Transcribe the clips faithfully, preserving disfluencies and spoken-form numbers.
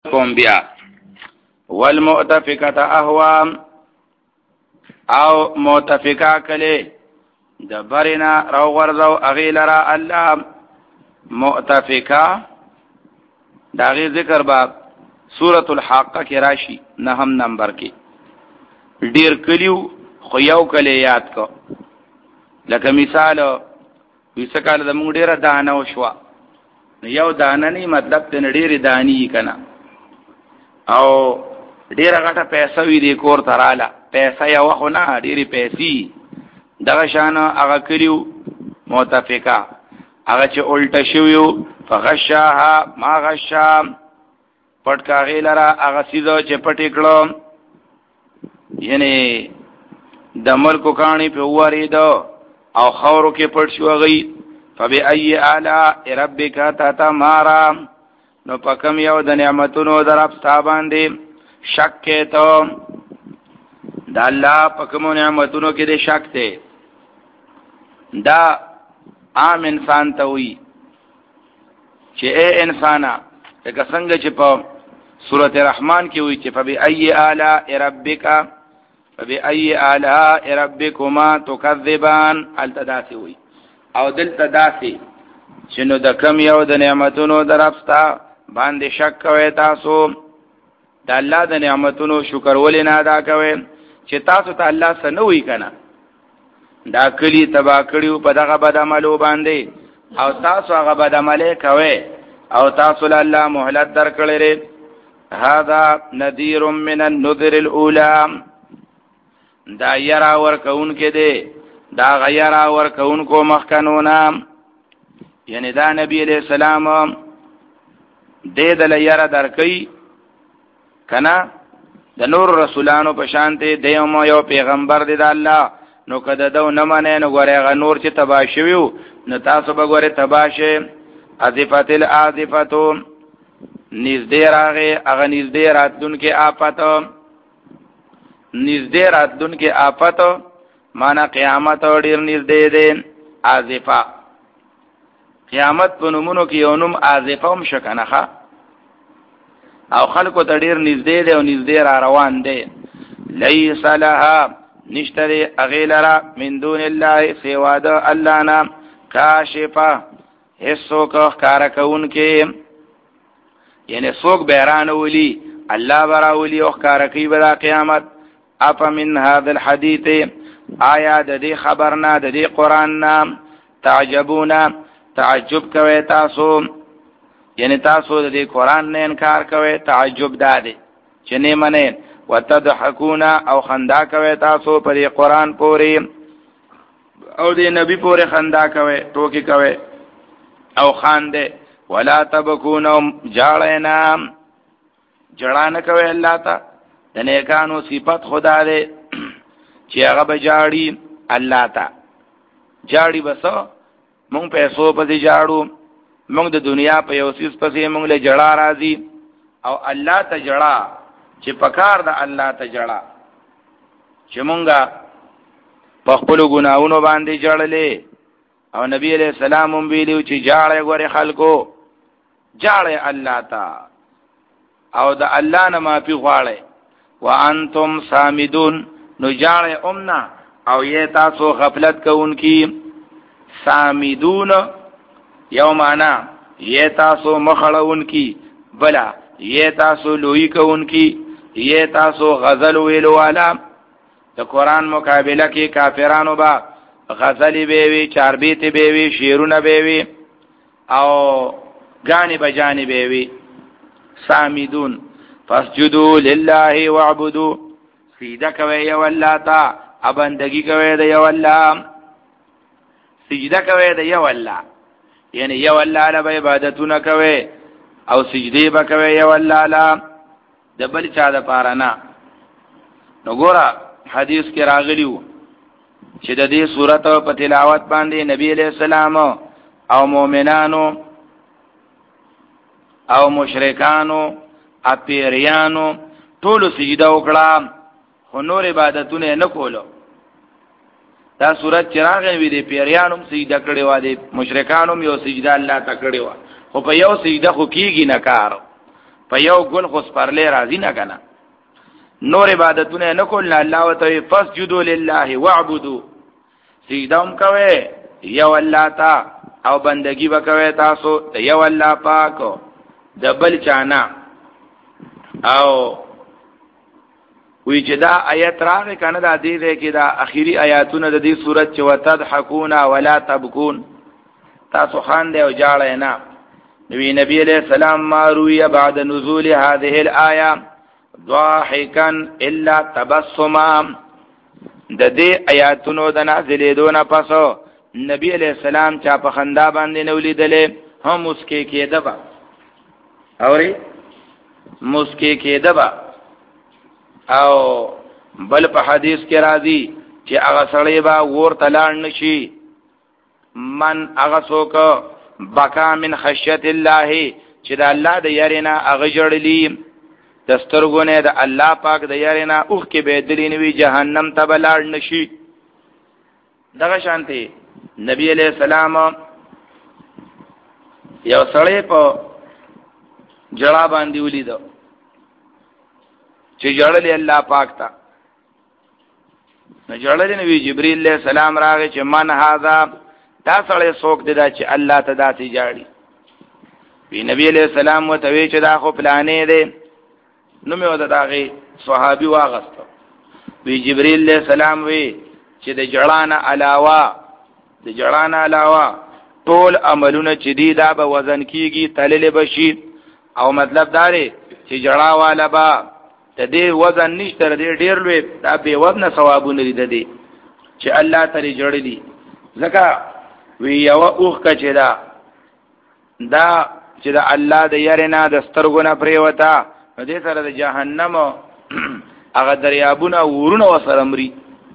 کوم بیا والمؤتفقه اهوا او مؤتفقه کله د برینا رو ورزو اغیلرا الله مؤتفقه داغه ذکر با سورۃ الحاقه کې راشي نهم نمبر کې ډیر کلیو خو یو کله یاد کو لکه مثال وسکاله د مونږ ډیره دانه وشوا یو دانه نه مطلب ته ډیره دانی کنا او ډیره غټه پیسې وی دی کور تراله پیسې یو خو نه ډیره پیسې دغه شان هغه کلیو متفقه هغه چې الټه شویو فغشاها ما غشا پټکا غیلرا هغه سیدو چې پټی کړو یعنی د ملکو کانی په وریدو او خورو کې پټ شو غي فبأي آلاء ربك تتمارا نو پکم یو د نعمتونو در افتا باندې شک کې ته د الله پکم نعمتونو کې دې شک ته دا عام انسان ته وي چې اے انسانا لکه څنګه چې په سورۃ الرحمن کې وي چې فبأي آلاء ربك فبأي آلاء ربكما تكذبان التداسي وي او دلته داسي چې نو د کم یو د نعمتونو درپستا باندې شک کوي تاسو د الله د نعمتونو شکر ولې نه ادا کوي چې تاسو ته الله سنوي کنه دا کلی تبا کړیو په دغه بد عملو باندې او تاسو هغه بد عمله کوي او تاسو له الله مهلت درکړي ری هذا نذير من النذر الاولى دا یرا ور کون کې دی دا غیرا ور کون کو مخکنونا یعنی دا نبی علیہ السلام دې دل یرا درکې کنا د نور رسولانو په شانته دیمو یو پیغمبر دی د الله نو کده دو نه منه نو غره غ نور چې تبا شویو نو تاسو به غره تبا شه ازفات الازفتو نږدې راغې هغه نږدې راتون کې آفت نږدې راتون کې آفت معنا قیامت ډیر نږدې ده ازفا قیامت په نومونو کې یو نوم ازفا هم شکنه او خلکو ته ډیر نږدې ده او نږدې را روان ده لیس لها نشتری اغیلرا من دون الله سوا د الله نا کاشفه هیڅوک کارکون کې یعنی څوک بیران ولی الله براولی او کارکی بلا قیامت اف من هذا الحديث آیا د دې خبرنا د دې قران نام تعجبون تعجب کوي تاسو یعنی تاسو د دې قران نه انکار کوي تعجب داده چې نه منه وتضحكون او خندا کوي تاسو پر قران پوری او دې نبی پوری خندا کوي ټوکی کوي او خانده ولا تبكون جاړینا جړان کوي الله تا د نیکانو صفات خدا دې چې هغه بجاړي الله تا جاړي بسو مونږ پیسو په جاړو مونږ د دنیا په یو سیس پسې مونږ له جړا راځي او الله ته جړا چې پکار د الله ته جړا چې مونږه په خپل ګناہوں باندې جړلې او نبی علیہ السلام هم ویلو چې جاړه غوړي خلکو جاړه الله تا او د الله نه معافي غواړي وانتم سامدون نو جاړه امنا او یہ تاسو غفلت کوونکی سامدون یومانا یہ تاسو مخړونکی بلا یہ تاسو لوی کوونکی یہ تاسو غزل ویلو والا د قران مقابله کې کافرانو با غزلی بیوی چاربیتی بیوی شیرونه بیوی او گانی بجانی بیوی سامیدون فاسجدو لله وعبدو سیده کوي یو الله تا ابندگی کوي د یو الله سجده کوي د یو الله یعنی یو الله له عبادتونه کوي او سجدی به کوي یو الله لا د بل چا د پاره نه نو ګوره حدیث کې راغلیو چې د دې سورته په تلاوت باندې نبی علیہ السلام او مؤمنانو او مشرکانو اپیریانو ټول سجده وکړه خو نور عبادتونه نه کولو دا سورته چراغ وی دي پیریانو سجده کړي و دي مشرکانو یو سجده الله ته کړي و خو په یو سجده خو کیږي نه کار په یو ګل خو سپرلې راځي نه کنه نور عبادتونه نه کول نه الله وتعالى فسجدوا لله واعبدوا سجدهم کوي یو الله تا او بندگی وکوي تاسو یو الله پاک د بل چانا او وی چې دا آیت راغی کنه دا دې دې کې دا اخیری آیاتونه د دې سورۃ چې وتضحكون ولا تبكون تاسو خان دی او جاړه نه نبی نبی علیہ السلام ما روی بعد نزول هذه الايه ضاحكا الا تبسما د دې آیاتونو د نازلې دونه پسو نبی علیہ السلام چا په خندا باندې نولې دله هم مسکی کېده با اوري مسکی کېده با او بل په حدیث کې راځي چې هغه سړی با ور تلاړ نشي من هغه څوک بکا من خشیت الله چې د الله د یارینا هغه جوړلی دسترګونه د الله پاک د یارینا اوخ کې به دلینوي جهنم ته بلاړ نشي دغه شانتي نبی علیہ السلام یو سړی په جړا باندې ولیدو چې جړلې الله پاک تا نو جړلې نبی جبرئیل علیہ السلام راغی چې من هاذا دا سړی څوک دی دا چې الله ته داسې جاړي وی نبی علیہ السلام وتوی چې دا خو پلانې دی نو مې ودا داغي صحابي واغستو وی جبرئیل علیہ السلام وی چې د جړانا علاوه د جړانا علاوه ټول عملونه چې دی دا به وزن کیږي تلل بشي او مطلب دا دی چې جړا والا با ته دې وزن نشته دې ډیر لوی دا به وزن ثوابونه لري دي چې الله تعالی جوړلی ځکه وی یو اوخ کچې دا دا چې دا الله د یارنا د سترګونه پرې وتا دې سره د جهنم هغه دریابونه ورونه وسره مري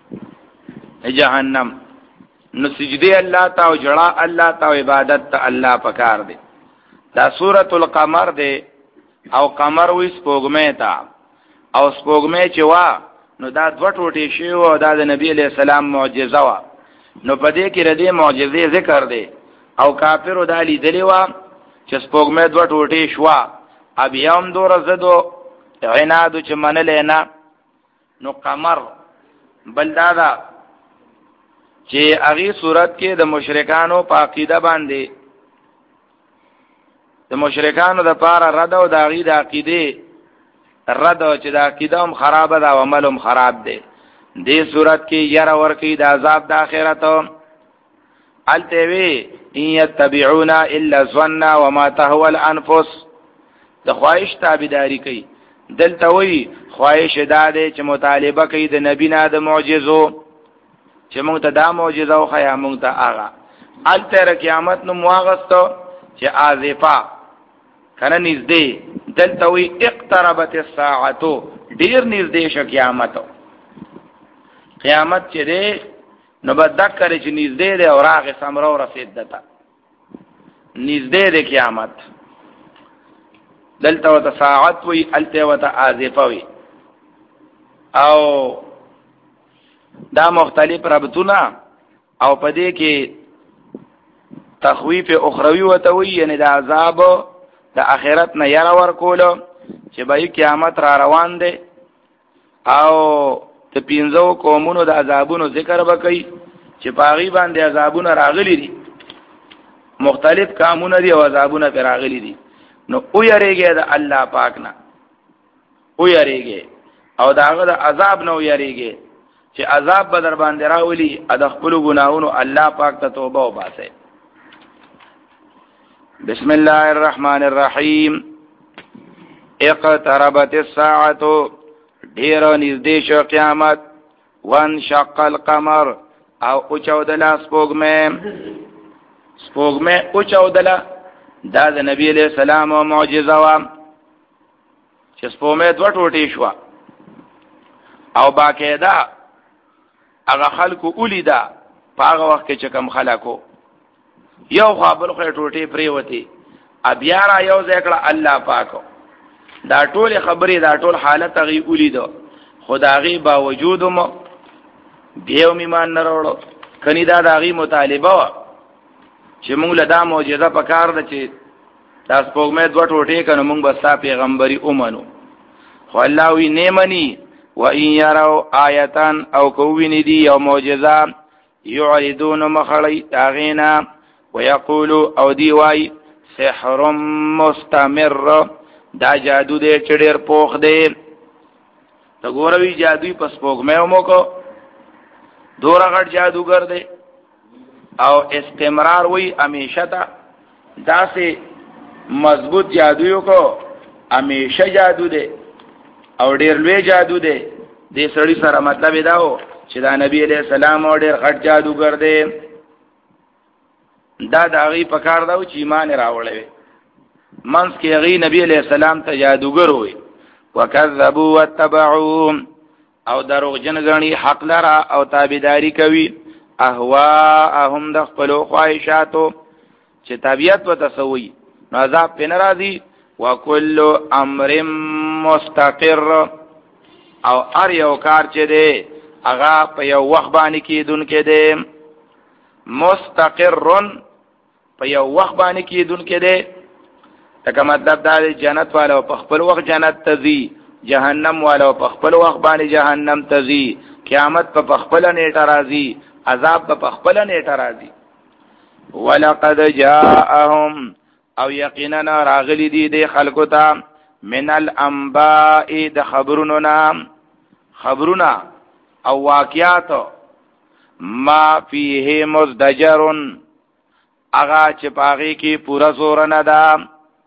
جهنم نو سجدی الله تا او جړه الله تا او عبادت ته الله پکار دی دا سورۃ القمر دی او قمر وې سپوږمۍ تا او سپوږمۍ چې وا نو دا دوه ټوټې شی او دا د نبی علیہ السلام معجزه وا نو په دې کې ردی معجزې ذکر دی او کافرو دا لیدلی وا چې سپوږمۍ دوه ټوټې شوا اب یوم دور زدو عناد چې منل نه نو قمر بلدادا چې هغه صورت کې د مشرکانو په عقیده باندې د مشرکانو د پاره رد او د هغه د عقیده رد چې د عقیده هم خراب ده او عمل هم خراب ده دې صورت کې یره ورکی د عذاب د آخرت التوی ان يتبعون الا ظن وما تهوى الانفس د خواهش تابعداري کوي دلته وی خواهش داده چې مطالبه کوي د نبی نه د معجزو چې موږ ته دا معجزه او خیا موږ ته هغه التر قیامت نو مواغستو چې ازفا کنه نږدې دلته وی اقتربت الساعه ډیر نږدې شو قیامت قیامت چې دی نو بدکر چې نږدې دی او راغه سمرو رسید دتا نږدې دی قیامت دلته وت ساعت وی الته وت ازفا وی او دا مختلف ربطونه او پدې کې تخویف اخروی وتوی یعنی د عذاب د اخرت نه یاره ورکول چې به قیامت را روان دی او ته پینځو قومونو د عذابونو ذکر وکړي چې پاغي باندې عذابونه راغلي دي مختلف کامونه دي او عذابونه پر راغلي دي نو او یریږي د الله پاک نه او یریږي او داغه د عذاب نه او یریږي چې عذاب بدر باندې راولي د خپل ګناہوں الله پاک ته توبه وباسه بسم الله الرحمن الرحیم اقتربت الساعه ډیر نږدې شو قیامت وان شق القمر او اوچودل سپوږمۍ سپوږمۍ اوچودل دا د نبی علیہ السلام معجزه وا چې سپوږمۍ دوه ټوټې شو او باقاعده هغه خلکو اولیدا په هغه وخت کې چې کم خلکو یو خپل خو ټوټې پرې وتی بیا را یو ذکر الله پاکو دا ټول خبرې دا ټول حالت غي اولیدو خدایي باوجود مو دیو میمان نه وروړو کني دا دغه مطالبه وا چې موږ له دا معجزه په کار ده چې دا سپوږمۍ دوه ټوټې کنه مونږ بس پیغمبري اومنو خو الله وی نیمنی و ان يروا آیتان او کووینی دی یو معجزه یعرضون مخلی داغینا ويقولوا او دی وای سحر مستمر دا جادو دې چډیر پوخ دی ته ګوروي جادوی پس پوغمه مو کو دورا غټ جادوګر دی او استمرار وی همیشه تا داسې مضبوط جادویو کو همیشه جادو دی او ډیر لوی جادو دی دې سړی سره مطلب دا و چې دا نبی علیہ السلام او ډیر غټ جادوګر دی دا د هغې په کار دا و چې ایمان راوړی منځ کې هغې نبی علیہ السلام ته جادوګر وي وکذبوا واتبعوا او دروغجن ګڼي حق لره او تابعداري کوي اهواءهم د خپلو خواهشاتو چې طبیعت ورته سوي نو عذاب پې نه راځي وکل امر مستقر او هر یو کار چې دی هغه په یو وخت باندې کېدونکی دی مستقر په یو وخت باندې کېدونکی دی لکه مطلب دا دی جنت والا په خپل وخت جنت ته ځي جهنم والا په خپل وخت باندې جهنم ته ځي قیامت په خپل نیټه راځي عذاب په خپل نیټه راځي ولقد جاءهم او یقینا راغلی دی د خلکو ته من الانباء د خبرونو نام خبرونه او واقعات ما فيه مزدجر اغا چې پاغي کې پورا زور نه ده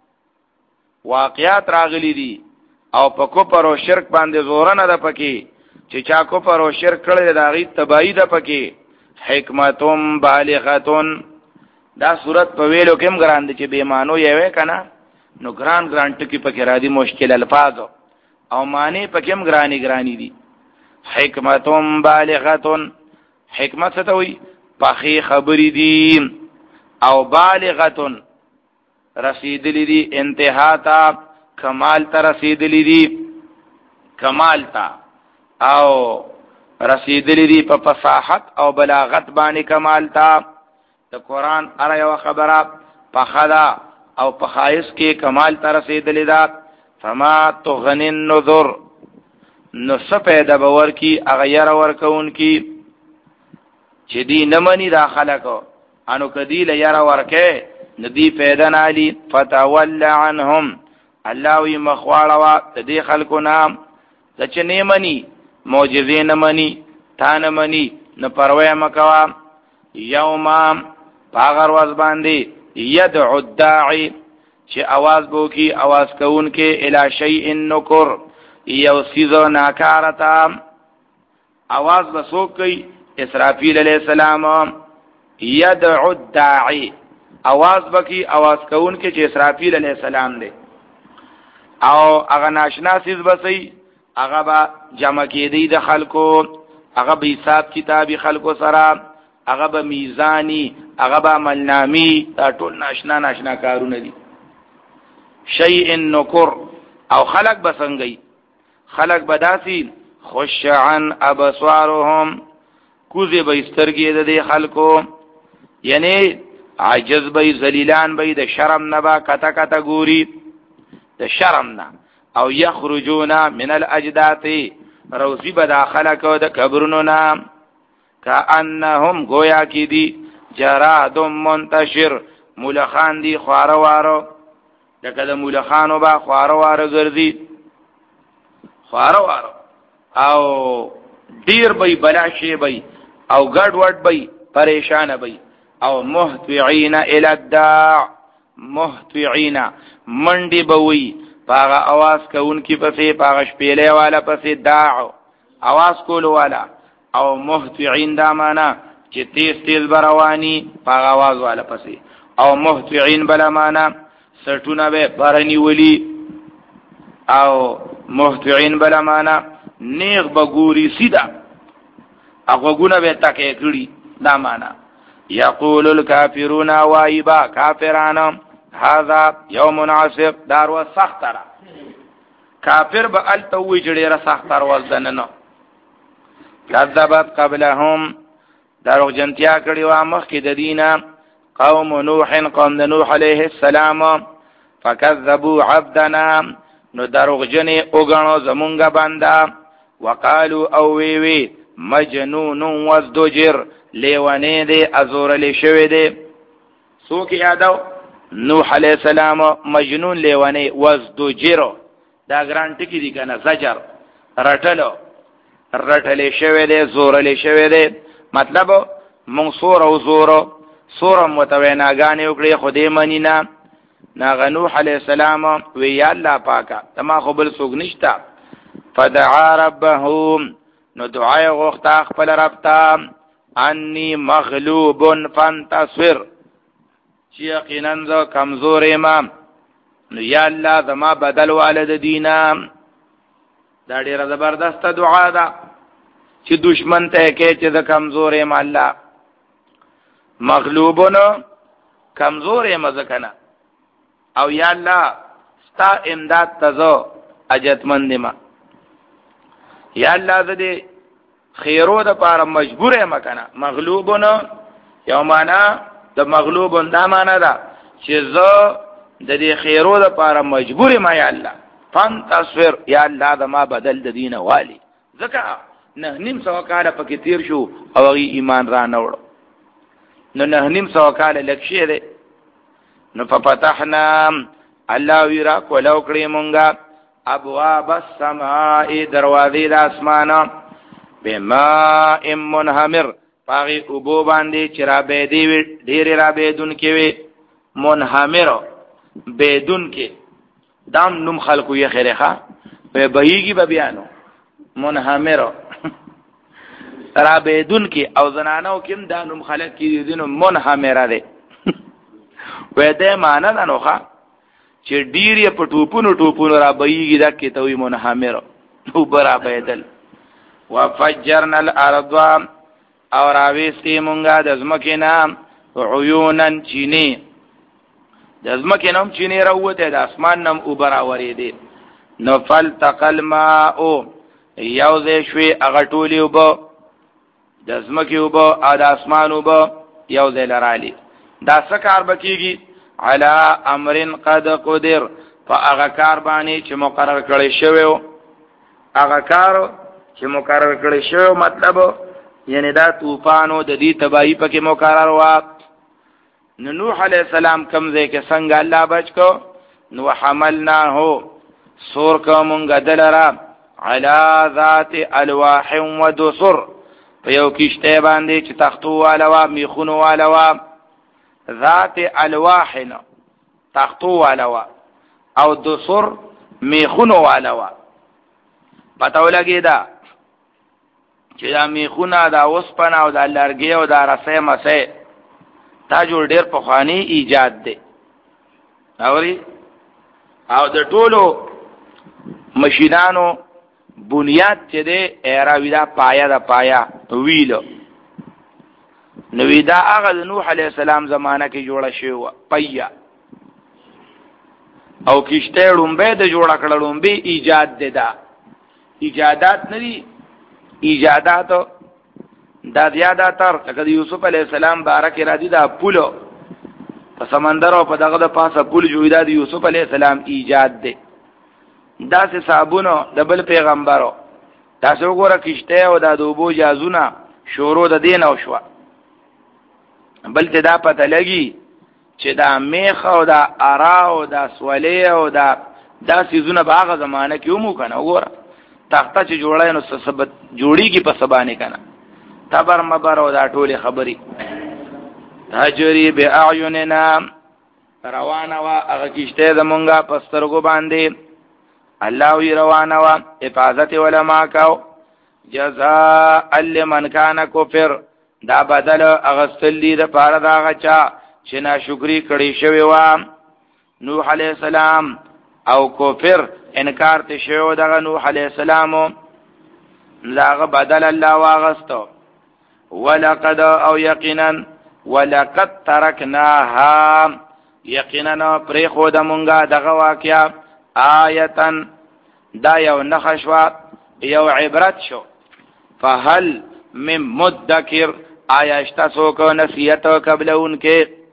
واقعات راغلی دي او په کفر او شرک باندې زور نه ده پکې چې چا کفر او شرک کړی دا غي تبعید پکې حکمتم بالغتون دا صورت په ویلو کې هم ګران دي چې به مانو یې وې کنه نو ګران ګران ټکی پکې را دي مشکل الفاظ او معنی پکې هم ګرانی ګرانی دي حکمتم بالغتون حکمت څه ته وي پخې خبرې دي او بالغتون رسیدلی دی انتها تا کمال تا رسیدلی دی کمال تا او رسیدلی دی په فصاحت او بلاغت باندې کمال تا د قران اره یو خبره په خلا او په خایس کې کمال تا رسیدلی دا فما تغنی النذر نو سپیدا باور کی اغیر ورکون کی چې دی نمنی دا خلکو انو کدی له یاره ورکه ندی پیدا نالی فتول عنهم الله وی مخواړه د دې خلکو نام د چې نه مني معجزې نه مني تا نه مني نه پروا مکوا یوم پاغر واز باندې يدعو الداعي چې आवाज بو کی आवाज کون کې الی شیء نکر یو سیزو ناکارتا आवाज بسو کوي اسرافیل علیہ السلام یدعو الداعی आवाज بکی आवाज کون کې چې اسرافیل علیہ السلام دی او هغه ناشنا سیز بسې هغه با جمع کېدی د خلکو هغه به حساب کتابي خلکو سره هغه به میزانی هغه به عملنامي دا ټول ناشنا ناشنا کارونه دي شیء نکر او خلق بسنګي خلق بداسي خش عن ابصارهم کوزه به سترګې د خلکو یعنی عاجز به ذلیلان به د شرم نه با کته کته ګوري د شرم نه او یخرجون من الاجداث روزی به داخله کو د قبرونو نه کانهم گویا کی دی جراد منتشر مولخان دی خواروارو دغه د مولخانو با خواروارو ګرځي خواروارو او ډیر به بلاشي به او ګډ وډ به پریشان به او محتوعين الى الداع محتوعين منډي بوي پاغه आवाज کوونکی پسې پاغه شپېلې والا پسې داع आवाज کول والا او محتوعين دا معنا چې تیز تیز برواني پاغه आवाज والا پسې او محتوعين بلا معنا سټونه به بارني ولي او محتوعين بلا معنا نیغ بګوري سیدا هغه ګونه به تکې کړی دا معنا یقول الکافرون وایبا کافرانم هذا یوم عصب دارو سخترا کافر به التوی جړه سختر وزدننو کذبت قبلهم دارو جنتیا کړي وا مخ کې د دینه قوم نوح قوم نوح علیه السلام فکذبوا عبدنا نو دروغجن اوغانو زمونږه بندا وقالو او وی وی مجنون وازدجر لیوانه دی ازورلی شوی دی سوک یادو نوح علیہ السلام مجنون لیوانه وازدجر دا ګرانټ کی دی کنه زجر رټلو رټلې شوی دی زورلی شوی دی مطلب منصور او زورو سور متویناګانی وکړي خدای منینا ناغ نوح علیہ السلام وی یا الله پاکا تما خو بل سوګ نشتا فدعا ربهم نو دعای غوښتا خپل رب ته انی مغلوب فانتصر چې یقینا زه کمزور یم نو یا الله زما بدل والد دینا دا ډیره زبردست دعا ده چې دشمن ته کې چې زه کمزور یم الله مغلوبونو کمزور یم ځکه او یا الله ستا امداد تزو اجتمند ما یا الله زه دې خیرو د پاره مجبور یم کنه مغلوبونو یو معنا د مغلوبون دا معنا ده چې زه د دې خیرو د پاره مجبور یم یا الله فان تصویر یا الله د ما بدل د دینه والی ځکه نه نیم سو کاله پکې تیر شو او غي ایمان را نه وړو نو نه نیم سو کاله لکشي ده نو ففتحنا الله ویرا کولو کړی مونږه ابواب السماء دروازې د اسمانه بما منهمر پاغي ابو باندې چرابې دی ډېر را بيدون کې وي منهمر بيدون کې دام نوم خلقو یې خیرخه به بهيږي به بیانو منهمر را بيدون کې او زنانو کې دا نوم خلق کې دي نو منهمر ده وې دې معنا نه نوخه چې ډیر یې په ټوپونو ټوپونو را بېږي دا کې ته وي منهمر نو برا بدل وفجرنا الارض او راويستي مونږه د زمکه نام عيونن چيني د زمکه نام چيني راوته د اسمان نام او برا ورې دي نو فلتقل ماء یوز شوي اغه ټولي وب د زمکه وب ا د اسمان وب یوز لرالي دا سکار بکیږي علا امرن قد قدر فاغه کار باندې چې مقرر کړی شوی هغه کار چې مقرر کړی شوی مطلب یعنی دا طوفانو د دې تباہی پکې مقرر وا نوح علیہ السلام کمزه کې څنګه الله بچ کو نو حملنا هو سور کومګه دلرا علا ذات الواح ودسر په یو کشته باندې چې تختو والوا میخونو والوا ذات الواحنا تختو والوا او دسر میخونو والوا پتاو لګی دا چې دا میخونه دا وسپنه او دا لرګي او دا رسې مسې تا جوړ ډېر په خواني ایجاد دی اوري او د ټولو ماشینانو بنیاد چې دی ایراوی دا پایا دا پایا ویلو نو دا هغه د نوح علیہ السلام زمانہ کې جوړه شوی پیا او کشته لومبه د جوړه کړه لومبه ایجاد دی دا ایجادات نه دي ایجادات دا زیادتر لکه یوسف علیہ السلام بارک را دي دا پولو په سمندر او په دغه د پاسه پول جوړه دی یوسف علیہ السلام ایجاد دی دا سه صابونو د بل پیغمبرو دا څو ګوره کشته او د دوبو جازونه شورو د دین او شوا بل ته دا پته لګي چې دا میخ او دا ارا او دا سولې او دا دا سيزونه باغه زمانہ کې مو کنه وګوره تخته چې جوړای نو سبب جوړیږي په سبانه کنه تبر مبر او دا ټوله خبري تجری باعیننا روانه وا هغه کیشته زمونږه پسترګو باندې الله وی روانه وا حفاظت علماء کاو جزاء لمن کان کفر دا بدل اغسل دی د پاره دا غچا چې ناشکری کړي شوی و نوح علیہ السلام او کفر انکار ته شوی دغه نوح علیہ السلام لاغه بدل الله واغستو ولقد او یقینا ولقد ترکناها یقینا پرې خو د مونږه دغه واقعیا آیتن دا یو نخشوا یو عبرت شو فهل من مدکر آیا اشتا سوکو نصیحت قبل ان کے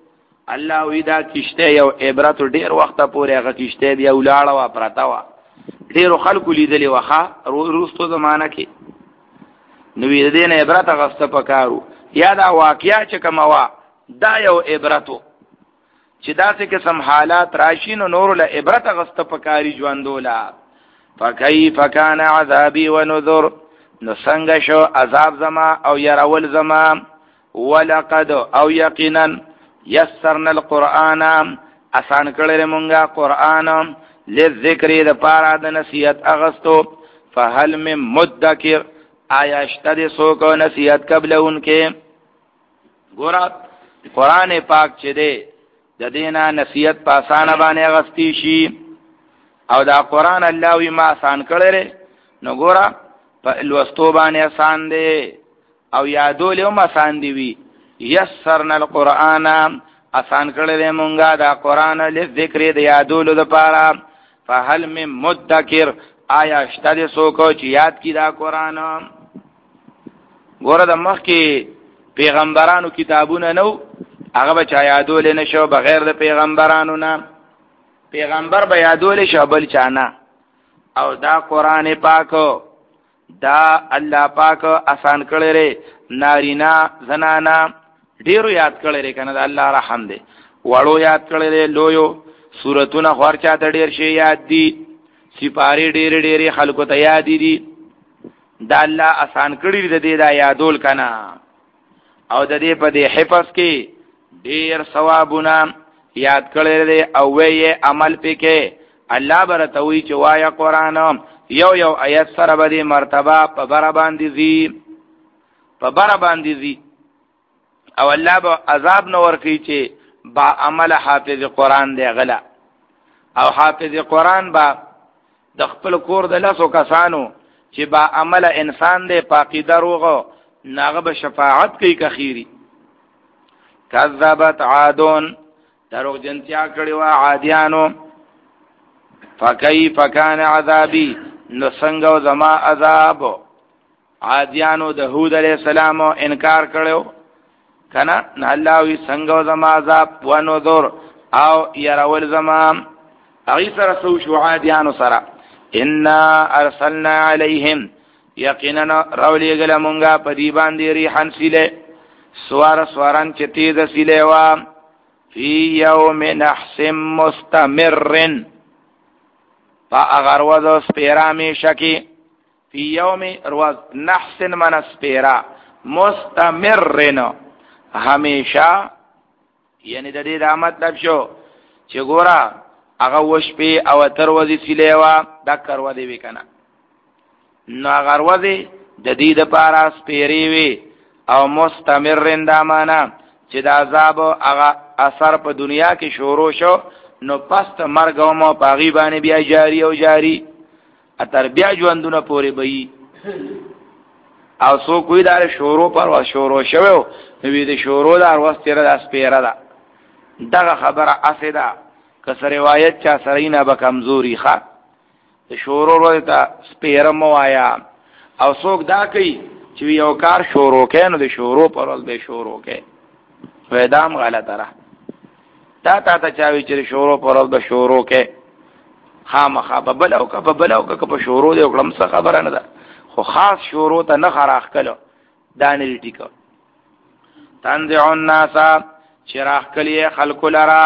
الله وی دا کشته یو عبرت ډیر وخت پورې هغه کشته بیا ولاړه وا پراته وا ډیر خلکو لیدلې وخه روستو زمانہ کې نو دې دین عبرت غسته پکارو یا دا واقعیا چې کوم وا دا یو عبرتو چې داسې قسم حالات راشي نو نور له عبرت غسته پکاري ژوندولا فکیف کان عذابی ونذر نو څنګه شو عذاب زما او يرول زما ولقد او یقینا یسرنا القرآن آسان کړل مونږه قرآن لذکر د پاره د نصیحت اغستو فهل من مدکر آیا اشتد سو کو نصیحت قبل انکه ګورا قرآن پاک چې دی د دینا نصیحت پاسانه باندې اغستی شي او دا قرآن الله وی ما آسان کړل نو ګورا په لوستو باندې آسان دی او یادول هم آسان دی وی یسرنا القرآن آسان کړل مونږه دا قرآن لذکر د یادولو د پاره فهل من مدکر آیا اشتد سو کو چې یاد کی دا قرآن ګوره د مخ کې پیغمبرانو کتابونه نو هغه بچا یادول نه شو بغیر د پیغمبرانو نه پیغمبر به یادول شو بل چانا او دا قرآن پاک دا الله پاک آسان کړی نارینا زنانا ډیرو یاد کړی کنه دا الله رحم دی وړو یاد کړی لویو سورتونه خورچا ته ډیر شي یاد دي سپاری ډیر ډیر خلکو ته یاد دي دا الله آسان کړی د دې دا یادول کنه او د دې په دې حفظ کې ډیر ثوابونه یاد کړی دی او وې عمل پکې الله برتوي چې وایا قران یو یو آیت سره به مرتبه په بر باندې زی په بر باندې زی او الله به عذاب نو ورکی چې با عمل حافظ قران دی غلا او حافظ قران با د خپل کور د لاسو کسانو چې با عمل انسان دی پاکی دروغه ناغه به شفاعت کوي کخيري کذبت عادون دروغ جنتیا کړي وا عادیانو فکیف کان عذابی نو څنګه زما عذاب عادیانو د هود علیہ السلام انکار کړو کنه نه الله وی څنګه زما عذاب ونذر او يرول زما اغي سره سو شو عادیانو سره ان ارسلنا عليهم یقینا راولی گله مونږه په دی باندې ریحان سیله سوار سواران چتی د سیله وا فی یوم نحس مستمر فا اگر وضو سپیرا می شکی فی یوم روز نحس من سپیرا مستمرن ہمیشہ یعنی د دې دا مطلب شو چې ګورا هغه وشپی او تر وځي سیلیوا دا کروا دی وکنه نو هغه وځي د دې د پارا سپیری وی او مستمرن دا معنا چې د عذاب هغه اثر په دنیا کې شروع شو نو پس مرګ او مو پاغي باندې بیا جاری او جاری اتر بیا ژوندونه پورې بئی او سو کوئی دار شروع پر وا شروع شوو نو دې شروع دار واستره د سپیره ده دغه خبره اسیدا کسر روایت چا سرینا به کمزوري ښه شروع ورته سپیره مو آیا او څوک دا کوي چې یو کار شروع کین نو د شروع پر ول به شروع کې وېدام غلطه را تا تا ته چاوي چې شروع پر ول به شروع کې خامخا ببل او که ببل او که په شروع دی وکړم څه خبره نه ده خو خاص شروع ته نه خراخ کلو دانل ټیکو تنزع الناس چراغ کلی خلق لرا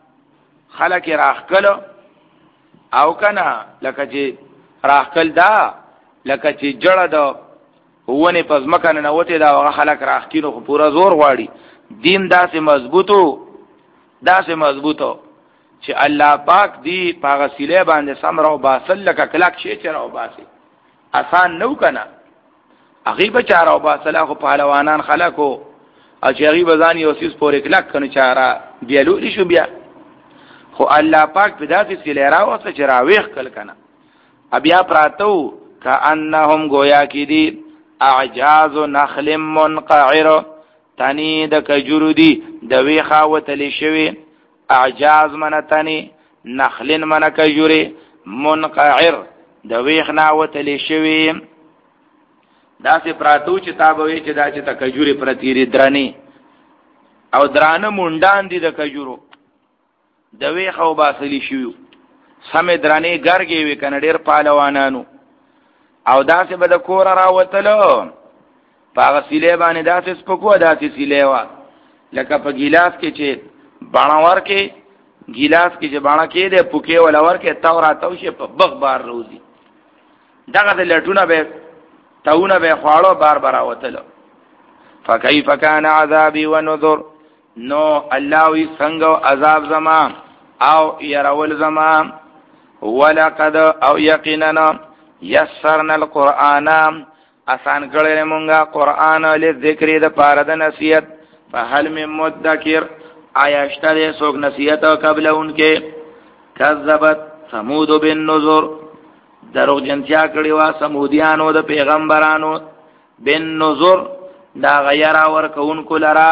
خلق راخ کلو او کنا لکه چې راخ کل دا لکه چې جړه دا ونه پس مکان نه وته دا هغه خلق راخ کینو خو پورا زور غواړي دین داسې مضبوطو داسې مضبوطو چې الله پاک دی پاغه سیله باندې سمرو باسل لکه کلک شي چرو باسي آسان نو کنا غیب چارو باسل خو پهلوانان خلقو او چې غیب ځان یو سیس پورې کلک کنه چارا بیالو شو بیا خو الله پاک په داسې سیله راوسته چې راويخ کل کنا بیا پراتو کانهم گویا کی دی اعجاز نخل منقعر تنی د کجورو دی د ویخه وتلی شوی اعجاز من تنی نخل من کجوری منقعر د ویخنا وتلی شوی داسې پراتو چې تابوي چې دا چې تکجوري پرتیری درنی او درانه مونډان دي د کجورو د وی خو باسلی شو سمې درانه ګرګي وی کنه ډیر پهلوانانو او داسې به د کور راوتلو پاغه سیله باندې داسې سپکو داسې سیله وا لکه په ګیلاس کې چې باڼور کې ګیلاس کې چې باڼه کې ده پوکې ولور کې تاورا توشه په بغ بار روزي دغه د لټونه به تاونه به خواړو بار بار راوتلو فكيف كان عذابي ونذر نو الله وی څنګه عذاب زما او يرول زما ولقد او یقینا یسرنا القرآن آسان کړل مونږه قرآن له ذکر د پاره د نصیحت فهل من مدکر آیا اشتره سوک نصیحت قبل انکه کذبت ثمود بالنذر دروغ جنتیا کړي وا سمودیانو د پیغمبرانو بالنذر دا غیرا ورکونکو لرا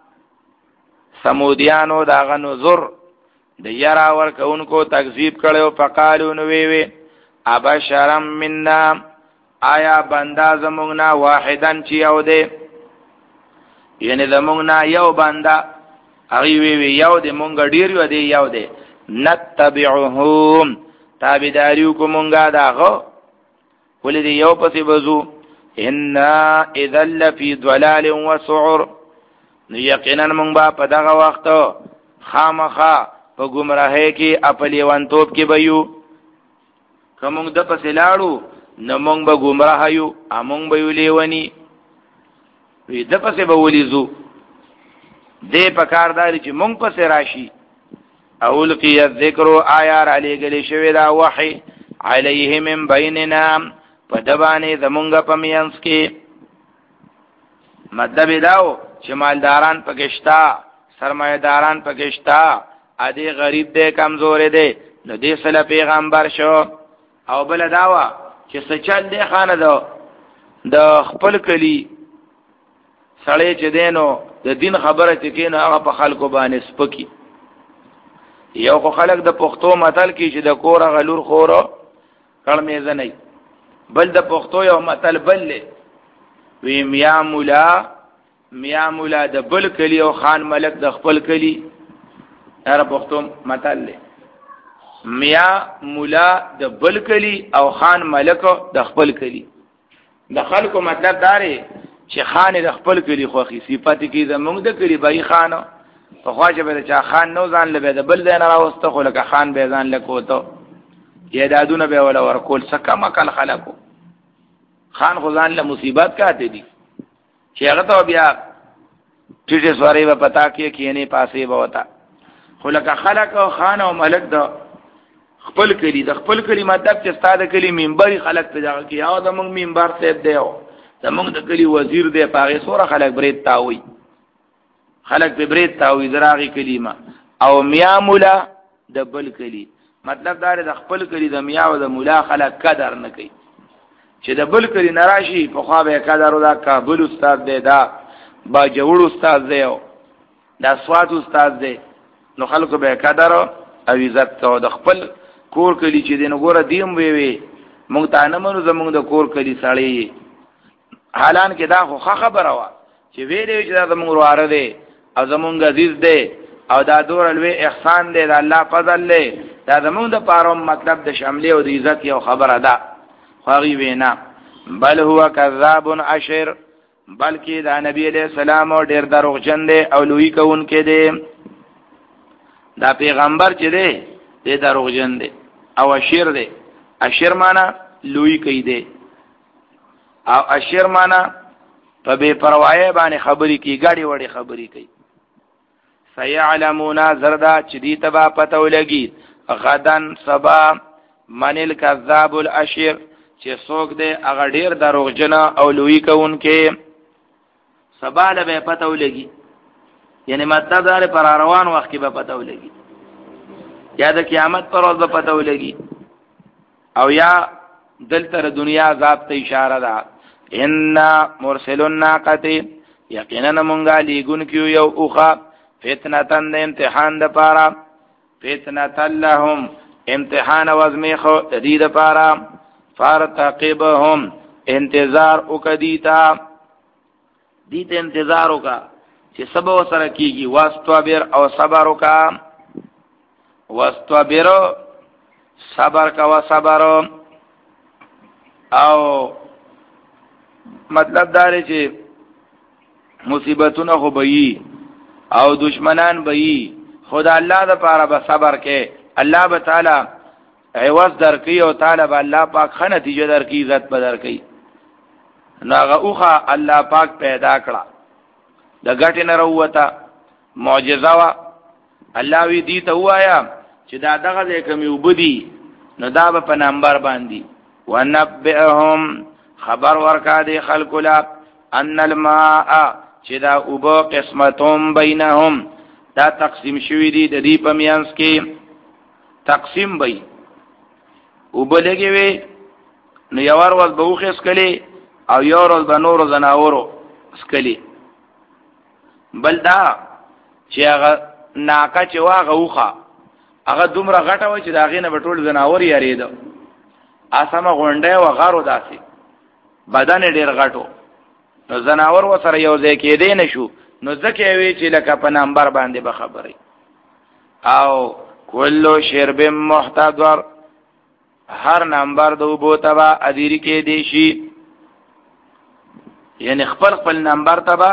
سمودیانو دا غ نذر د یرا ورکونکو تکذیب کړو فقالو نو وی وی ابشرم منا آیا بندا زمونږه واحدن چې یو دی یعنی زمونږه یو بندا هغه وی وی یو دی مونږ ډیر یو دی یو دی نتبعهم تابعداریو کومږه داغه ولې یو پسې بزو ان اذا لفي ضلال وسعر یقینا مونږ با په دغه وخت خامخا په گمراهۍ کې خپل وانتوب کې بيو کومږ د پسې لاړو نو مونږ به گمراه یو امونږ به ویلونی وی د پسې به ولیزو دې په کارداري چې مونږ پسې راشي اول کی الذکر آیار علی گلی شوی دا وحی علیه من بیننا په دبانې زمونږ په مینس کې مطلب داو چې مالداران پکشتا سرمایداران پکشتا ادي غریب دې کمزور دې نو دې سره پیغمبر شو او بل داوا چې سچل دې خانه دو د خپل کلی سړی چې دینو د دین خبره چې کینو هغه په خلکو باندې سپکی یو خو خلک د پښتو متل کې چې د کور غلور خورو کړمې زنی بل د پښتو یو متل بل وی میا مولا میا مولا د بل کلی او خان ملک د خپل کلی هر پښتو متل میا مولا د بل کلی او خان ملک د خپل کلی د خلکو مطلب داري چې خان د خپل کلی خوخي صفات کې زمونږ د کلی بای خانو په خواجه به چا خان نو ځان لبه د بل ځای نه راوسته خو لکه خان به ځان لکوته یادادونه به ولا ورکول سکه مکل خلکو خان خو ځان له مصیبت کاته دي چې هغه ته بیا ټیټه سواری و پتا کې کینه پاسې بوتا خو لکه خلک او خان او ملک د خپل کلی د خپل کلی مطلب چې ستاده کلی منبر خلک په دغه کې او د موږ منبر ته دیو د موږ د کلی وزیر دی پاره سوره خلک برید تاوي خلق په برید تاوی دراغي کلمه او میا مولا د بل کلی مطلب دا د خپل کلی د میا او د مولا خلق قدر نه کوي چې د بل کلی نراشي په خوا به قدر ودا کابل استاد دی دا با جوړ استاد دی دا سواد استاد دی نو خلکو به قدر او عزت کو د خپل کور کلی چې دین ګوره دیم وی وی مونږ ته نه منو زمونږ د کور کلی سړی حالان کې دا خو خبره وا چې ویلې چې دا زمونږ واره دی او زمونږ عزیز دی او دا دور الوی احسان دی دا الله فضل دی دا زمونږ د پاره مطلب د شاملې او د عزت یو خبره ده خو وینا بل هو کذاب اشر بلکې دا نبی علیہ السلام ډیر دروغجن دی او لوی کون کې دی دا پیغمبر چې دی دی دروغجن دی او اشر دی اشر معنا لوی کوي دی او اشر معنا په بے پروايي باندې خبرې کوي غاړي وړي خبرې کوي سيعلمون زردا چې دې تبا پته ولګي غدن سبا منل کذاب الاشر چې څوک دې هغه ډیر دروغجن او لوی کون کې سبا له به پته ولګي یعنی مطلب دا پر روان وخت کې به پته ولګي یا د قیامت پر ورځ به پته ولګي او یا دلته دنیا عذاب ته اشاره ده ان مرسل الناقه یقینا مونږه لګون کیو یو اوخه فتنه د امتحان د پاره فتنه لهم امتحان وزمیخو د دې د پاره فارتقبهم انتظار وکدیتا دې ته انتظار وکا چې سبا سره کیږي واستوبر او صبر وکا واستوبر صبر کا و صبر او مطلب دا دی چې مصیبتونه خو بئی او دشمنان بئی خدا الله د پاره به صبر کې الله به تعالی عوض درکې او تعالی به الله پاک خنه نتیجه درکې عزت به درکې ناغه اوخه الله پاک پیدا کړه د غټ نه وروته معجزه وا الله وی دی ته وایا چې دا دغه کومې وبدي نو دا به په نمبر باندې ونبئهم خبر ورکا دی خلق لا ان الماء چې دا اوبو قسمتهم بینهم دا تقسیم شوی دی د دې په میانس کې تقسیم بې وبلګي وي نو یو ور ول بوخ اسکلی او یو ور د نور زناورو اسکلی بل دا چې هغه ناکه چې واغه وخه هغه دومره غټه و چې دا غینه په ټول زناور یریدو اسمه غونډه و غارو داسي بدن ډیر غټو نو زناور و سره یو ځای کې دی نشو نو ځکه وی چې لکه په نمبر باندې به خبري او کلو شرب محتضر هر نمبر دو بو تبا ادیری کې دی شي یعنی خپل خپل نمبر تبا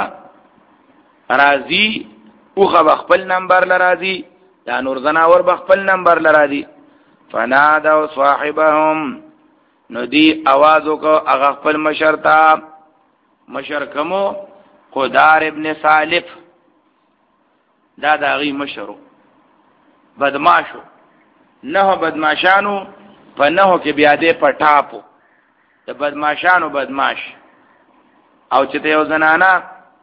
راضی اوخه خپل نمبر لراضی یا نور زناور بخپل نمبر لراضی فنادوا صاحبهم نو دی आवाज کو هغه خپل مشرتا مشرکمو قدار ابن سالف دا داغي مشرو بدماشو نه بدماشانو په نه کې بیا دې پټاپو د بدماشانو بدماش او چې ته یو زنانا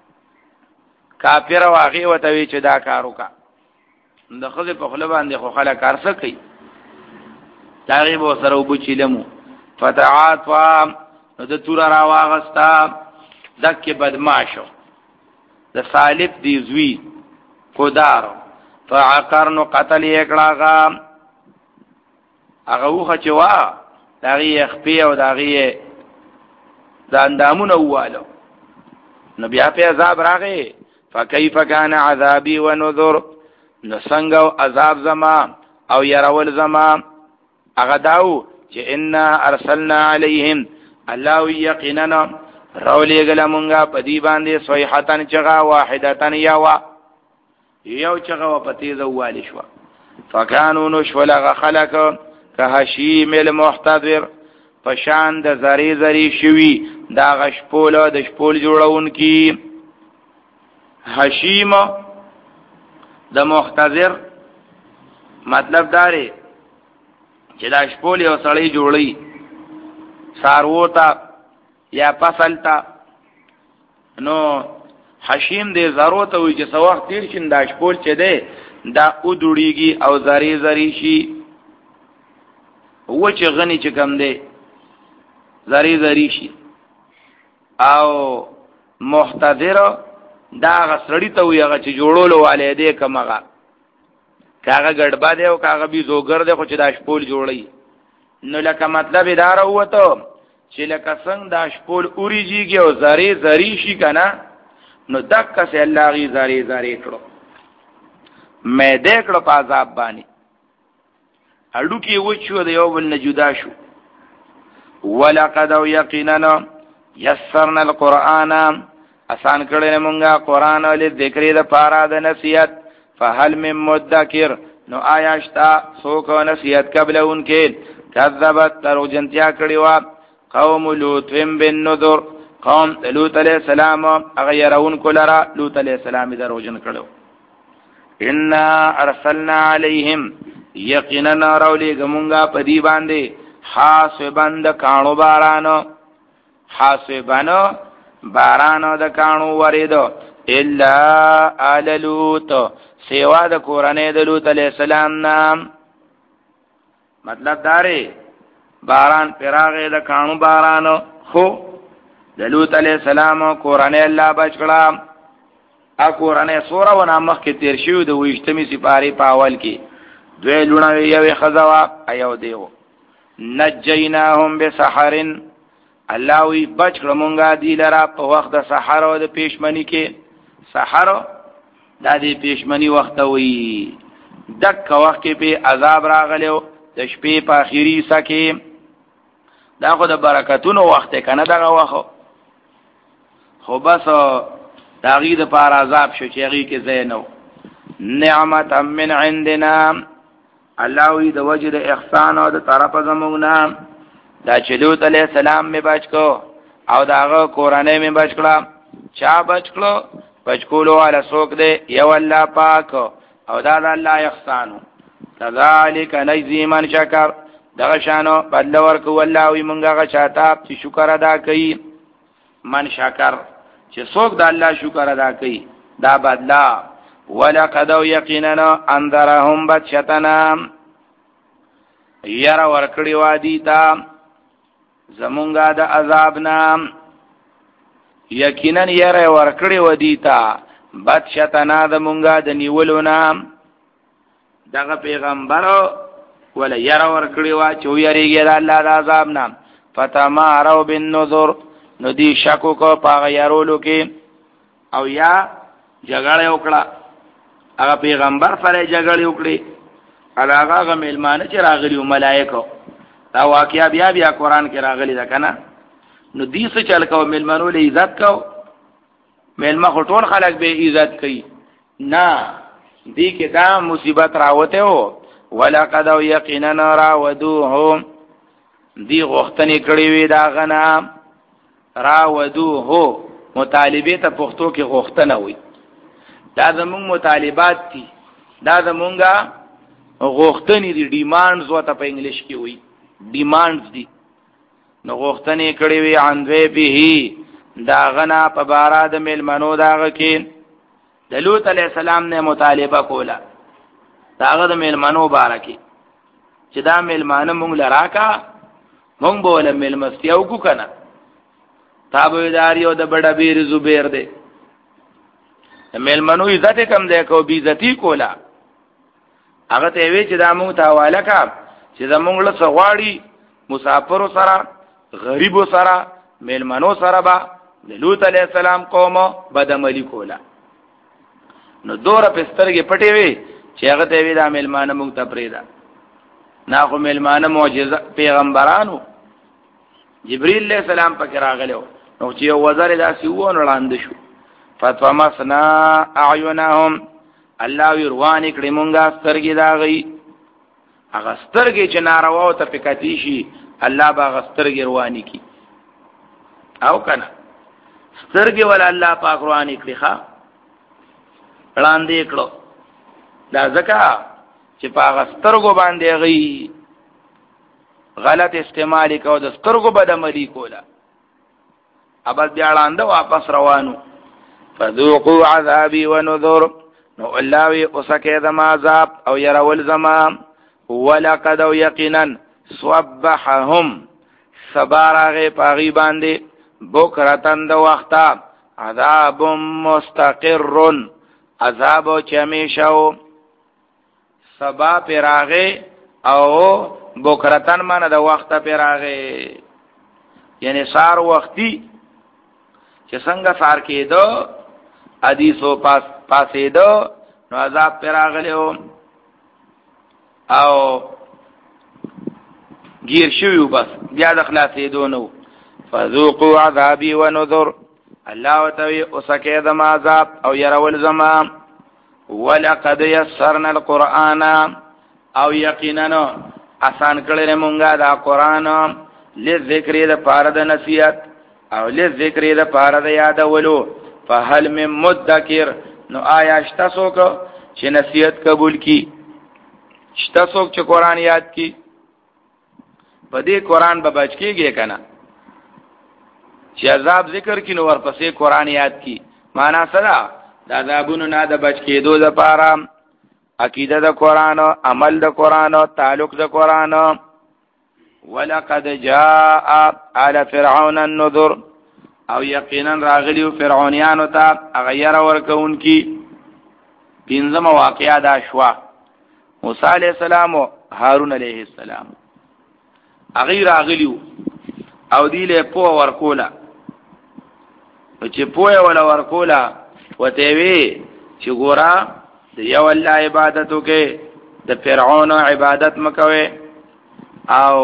کافر واغي وته وی چې دا کارو کا د خزه په خله باندې خو خلک کار څه کوي تاریخ و سره وبچلمو فتعات وا د تور را واغستا دک بدماشو د سالف دی زوی قدار فعقرن قتل یکړه هغه وخه چې وا دغه خپي او دغه د اندامونه واله نبي په عذاب راغی فكيف كان عذابي ونذر نسنګو عذاب زما او يرول زما هغه داو چې ان ارسلنا عليهم الله يقيننا رولي غلمونګه پدی باندې صيحتن چغا واحدتن یوا یو چغا و پتی زوال شو فكانوا نشولغ خلق كهشيم المحتضر پشان د زری زری شوی دا غشپول د شپول جوړون کی حشیم د محتضر مطلب داري چې دا شپول یو سړی جوړی ساروتا یا پسلتا نو حشیم دې ضرورت وي چې سو وخت تیر شین دا شپول چه ده دا او دوړيږي او زری زری شي و چې غني چې کم ده زری زری شي او محتضر دا غسړی ته وي هغه چې جوړولو والے دې کمغه کاغه ګډبا دی او کاغه بي زوګر دی خو چې دا شپول جوړي نو لکه مطلب اداره وته چې لکه څنګه دا شپول اوریږي او زری زری شي کنه نو دک سه الله غي زری زری کړو مې دې کړو په عذاب باندې اړو کې وچو د یو بل نه جدا شو ولقد یقینا یسرنا القرآن آسان کړل مونږه قرآن ول ذکر د پارا د نصیحت فهل من مدکر نو آیاشتا سوک نصیحت قبلون کې کذبت تروجنتیا کړي وا قوم لوط بن نذر قوم لوط علیہ السلام اغیرون کولرا لوط علیہ السلام دروجن کړو ان ارسلنا علیہم یقینا رولی گمونگا پدی باندې حاسبان د کانو بارانو حاسبانو بارانو د کانو وریدو الا آل لوط سیوا د کورنۍ د لوط علیہ السلام نام مطلب داره باران پراغه د کانو بارانو خو د لوط علیہ السلام کورنۍ الله بچ کړه ا کورنۍ سوره و نامخ کې تیر شو د وښتمی سپاری پاول کې دوی لونه یو خزوا ایو دیو نجیناهم بسحر الله وی بچ کړمونګه دی لرا په وخت د سحر او د پېشمنی کې سحر دا دې پېشمنی وخت وي دک وخت کې په عذاب راغلو د شپې په اخیری سکه دا خو د برکتونو وخت کنه دغه وخت خو بس دا غي د پار عذاب شو چې غي کې زینو نعمت من عندنا الله وی د وجد احسان او د طرف زمونږ دا چلوت علی السلام می بچ کو او داغه قرانه می بچ کړه چا بچ کړه بچ کولو علی سوک دې یو الله پاک او دا د الله احسان کذالک نجزی من شکر دغه شانو بدل ورکو الله وی مونږه چاته چې شکر ادا کوي من شکر چې څوک د الله شکر ادا کوي دا بدلا ولقد یقینا انذرهم بچتنا یرا ورکړی وادي تا زمونږه د عذاب نام یقینا یرا ورکړی وادي تا بچتنا د مونږه د نیولو نام دغه پیغمبر ولا یرا ورکړی وا چې یریږي د الله د عذاب نام فتمارو بالنذر نو دی شکو کو پاغه یارولو کې او یا جګړه وکړه هغه پیغمبر سره جګړه وکړي هغه هغه ملمانه چې راغلي ملائکه دا واقعیا بیا بیا قران کې راغلي ده کنه نو دې څه چل کو ملمنو له عزت کو ملما خټول خلک به عزت کوي نه دې کې دا مصیبت راوته هو ولقد یقینا راودوهم دی غختنی کړي وی دا غنا راودوه مطالبه ته پښتو کې غختنه وي دا زموږ مطالبات دي دا زمونږه غختنی دي ډیمانډز وته په انګلیش کې وي ډیمانډز دي نو غختنی کړي وی اندوی به دا غنا په بارا د ملمنو داغه کې د لوط علی السلام نه مطالبه کوله داغه د ملمنو بارکه چې دا ملمانه مونږ لراکا مونږ بوله ملمستیو کو کنه تابعداریو د بڑا بیر زبیر دے ملمنو عزت کم دے کو بی عزتی کولا هغه ته وی چې دا مونږ ته حواله کا چې زمونږ له سغواړي مسافر سره غریب سره ملمنو سره با د لوط علی السلام قوم بدعملی کولا نو دوره پسترګې پټې وی چې هغه ته وی دا ملمانه مونږ ته پریدا نا خو ملمانه معجزه پیغمبرانو جبرئیل علیہ السلام پکې راغلو نو چې یو وزر داسې وونه وړاندې شو فتومسنا اعینهم الله ویروانی کړي مونږه سترګې دا غي هغه سترګې چې ناروا او ته پکتی شي الله با سترګې رواني کی او کنه سترګې ول الله پاک رواني کړي ښا وړاندې کړو دا ځکه چې پاک سترګو باندې غي غلط استعمال کو د سترګو بدعملی کولا ابل بیا لاندې واپس روانو فذوقوا عذابي ونذر نو الله وی اوسکه د عذاب او يرول زما ولقد يقينا صبحهم صبارغه پاغي باندې بوکرتن د وخته عذاب مستقر عذاب چمیشو سبا پراغه او بوکرتن معنی د وخته پراغه یعنی سار وختي چې څنګه سار کېدو حدیثو پاس پاسېدو نو عذاب پراغلو او گیر شویو بس بیا د خلاصېدو نو فذوقوا عذابي ونذر الله تعالی اوسکه د عذاب او يرول زما ولقد يسرنا القرآن او یقینا آسان کړل مونږه دا قران لذکر د پاره د نصیحت او لذکر د پاره د یادولو فهل من مدکر نو آیا شتا څوک چې نصیحت قبول کی شتا څوک چې قران یاد کی په دې قران به بچ کیږي کنه چې عذاب ذکر کی نو ورپسې قران یاد کی معنا سره دا عذابونو نه د بچ کېدو لپاره عقیده د قران عمل د قران تعلق د قران ولقد جاء آل فرعون النذر او یقینا راغلیو فرعونیانو ته غیر ورکون کی پنځم واقعیا دا شوا موسی علیہ السلام او هارون علیہ السلام غیر راغلیو او دی له پو ورکولا چې پوهه ولا ورکولا وته وی چې ګورا د یو الله عبادت وکي د فرعون عبادت مکوي او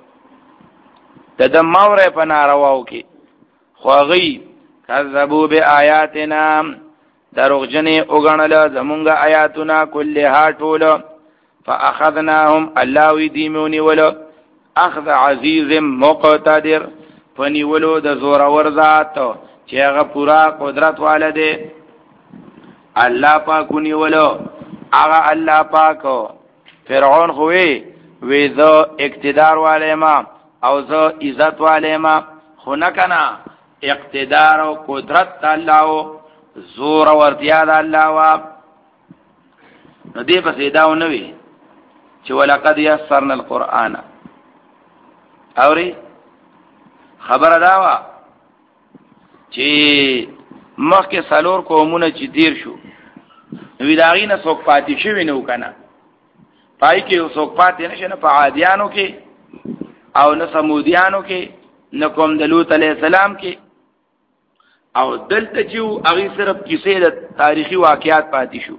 د دموره په نارواو کې خوغي کذبوا بیااتنا دروغجنې وګڼل زمونږ آیاتنا كلها ټول فاخذناهم الله ويديموني ولو اخذ عزيز مقتدر فنیولو د زور ور ذات چې هغه پورا قدرت والده الله پاک نیولو هغه الله پاک فرعون خوې وې زه اقتدار والے ما او زه عزت والے ما خو نه کنا اقتدار او قدرت الله او زور ورتیا د الله وا نو دې په سیداو نه وي چې ولقد يسرنا القرآن اوري خبر داوا چې مخکې سالور قومونه چې دیر شو نو داغینه څوک پاتې شوی نو کنه پای کې څوک پاتې نشه نه په عادیانو کې او نه سمودیانو کې نه کوم د لوط علیه السلام کې او دلته چې هغه صرف کیسې د تاریخي واقعیات پاتې شو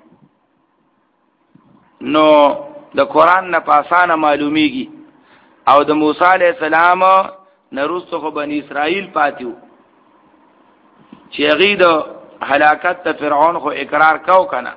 نو د قران نه پاسانه معلومیږي او د موسی علیه السلام نرسته خو بنی اسرائیل پاتیو چې هغه د هلاکت ته فرعون خو اقرار کاو کنه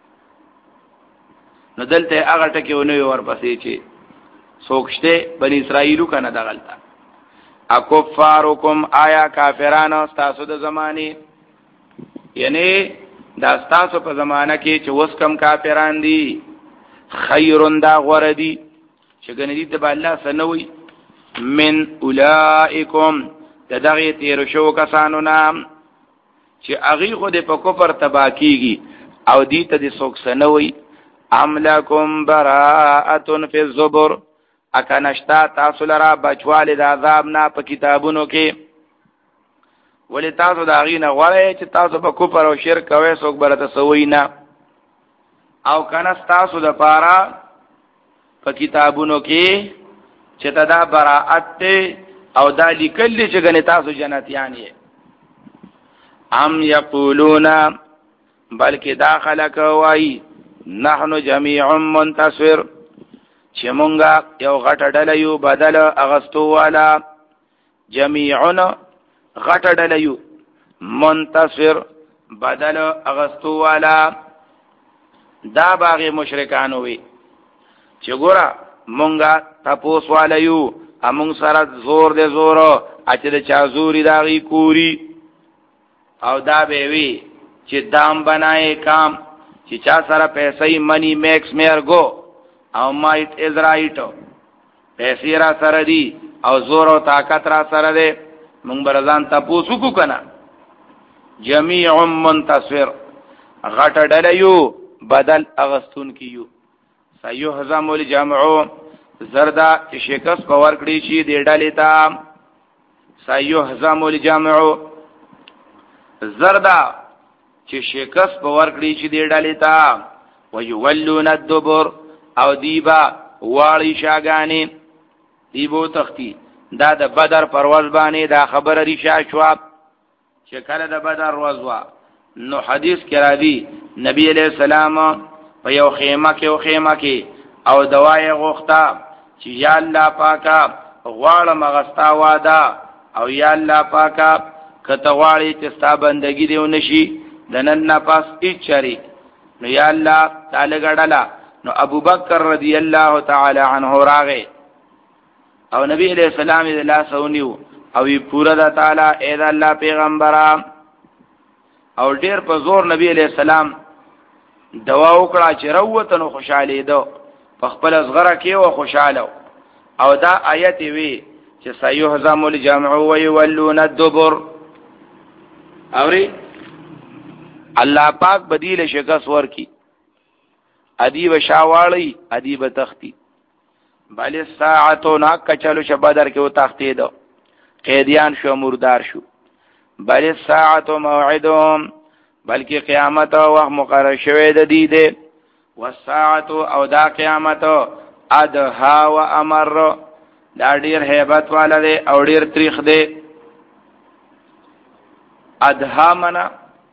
نو دلته هغه ټکی ونه ورپسې چې سوکشته بنی اسرائیلو کنه دغلطه اکفارکم آیا کافرانو تاسو د زمانی یعنی دا تاسو په زمانہ کې چې وس کم کافران دي خیرون دا غوردی چې ګنې دې په الله سنوي من اولائکم تدغی تیر شو کسانو نام چې اغي خو دې په کفر تباکیږي او دې ته دې څوک سنوي ام لکم براءه فی الزبر اکنشتا تاسو لرا بچواله د عذاب نه په کتابونو کې ولې تاسو دا غي نه غواړئ چې تاسو په کفر او شرک کوي څوک برته سوي نه او کنه تاسو د پاره په کتابونو کې چې تدا براءت او دا لیکل چې غني تاسو جنتیان یې ام یقولون بلکې داخله کوي نحنو جميع منتصر چې مونږه یو غټه ډله یو بدل اغستو والا جميعنا غټه ډله یو منتصر بدل اغستو والا دا باغی مشرکانو وی چې ګوره مونږه تپوس والا یو امون سره زور دے زور اچھا دا چا زوری داغی کوری او دا بیوی چې دام بنائے کام چې چا سره پیسې منی میکس میر گو او مایت از رائٹ پیسې را سره دی او زور او طاقت را سره دی مونږ برزان تپوسو کو کنا جمیع منتصر غټ ډلیو بدل اغستون کیو سيهزم الجمع زردا چې شکست باور کړی شي د ډلې تا سيهزم الجمع زردا چې شکست باور کړی شي د ډلې تا ويولون الدبر او دیبا واړی شاګانی دیبو تختی دا د بدر پرواز باندې دا خبره ریشا شو چې کله د بدر ورځ نو حدیث کې را دي نبی علیہ السلام په یو خیمه کې او خیمه کې او دوای غوښتا چې یا الله پاکا غواړه مغستا وادا او یا الله پاکا کته غواړي چې ستا بندګي دیو نشي دنن نه پاس ایچري نو یا الله تعالی غړلا نو ابو بکر رضی الله تعالی عنہ راغه او نبی علیہ السلام دې لا سونیو او وی پورا د تعالی اې د الله پیغمبره او ډیر په زور نبی علیہ السلام دوا وکړه چې روته نو خوشاله دو په خپل صغره کې او خوشاله او دا آیت وی چې سيهزم الجمع ويولون الدبر اوري الله پاک بدیل شکست ورکی ادیب شاوالی ادیب تختی بل ساعتو ناک کچلو ش بدر کې و تختی دو قیدیان شو مردار شو بل ساعتو موعدهم بلکې قیامت او وخت مقرر شوی د دې ده والساعه او دا قیامت ادها و امر دا ډیر hebat والا ده او ډیر تاریخ ده ادها منا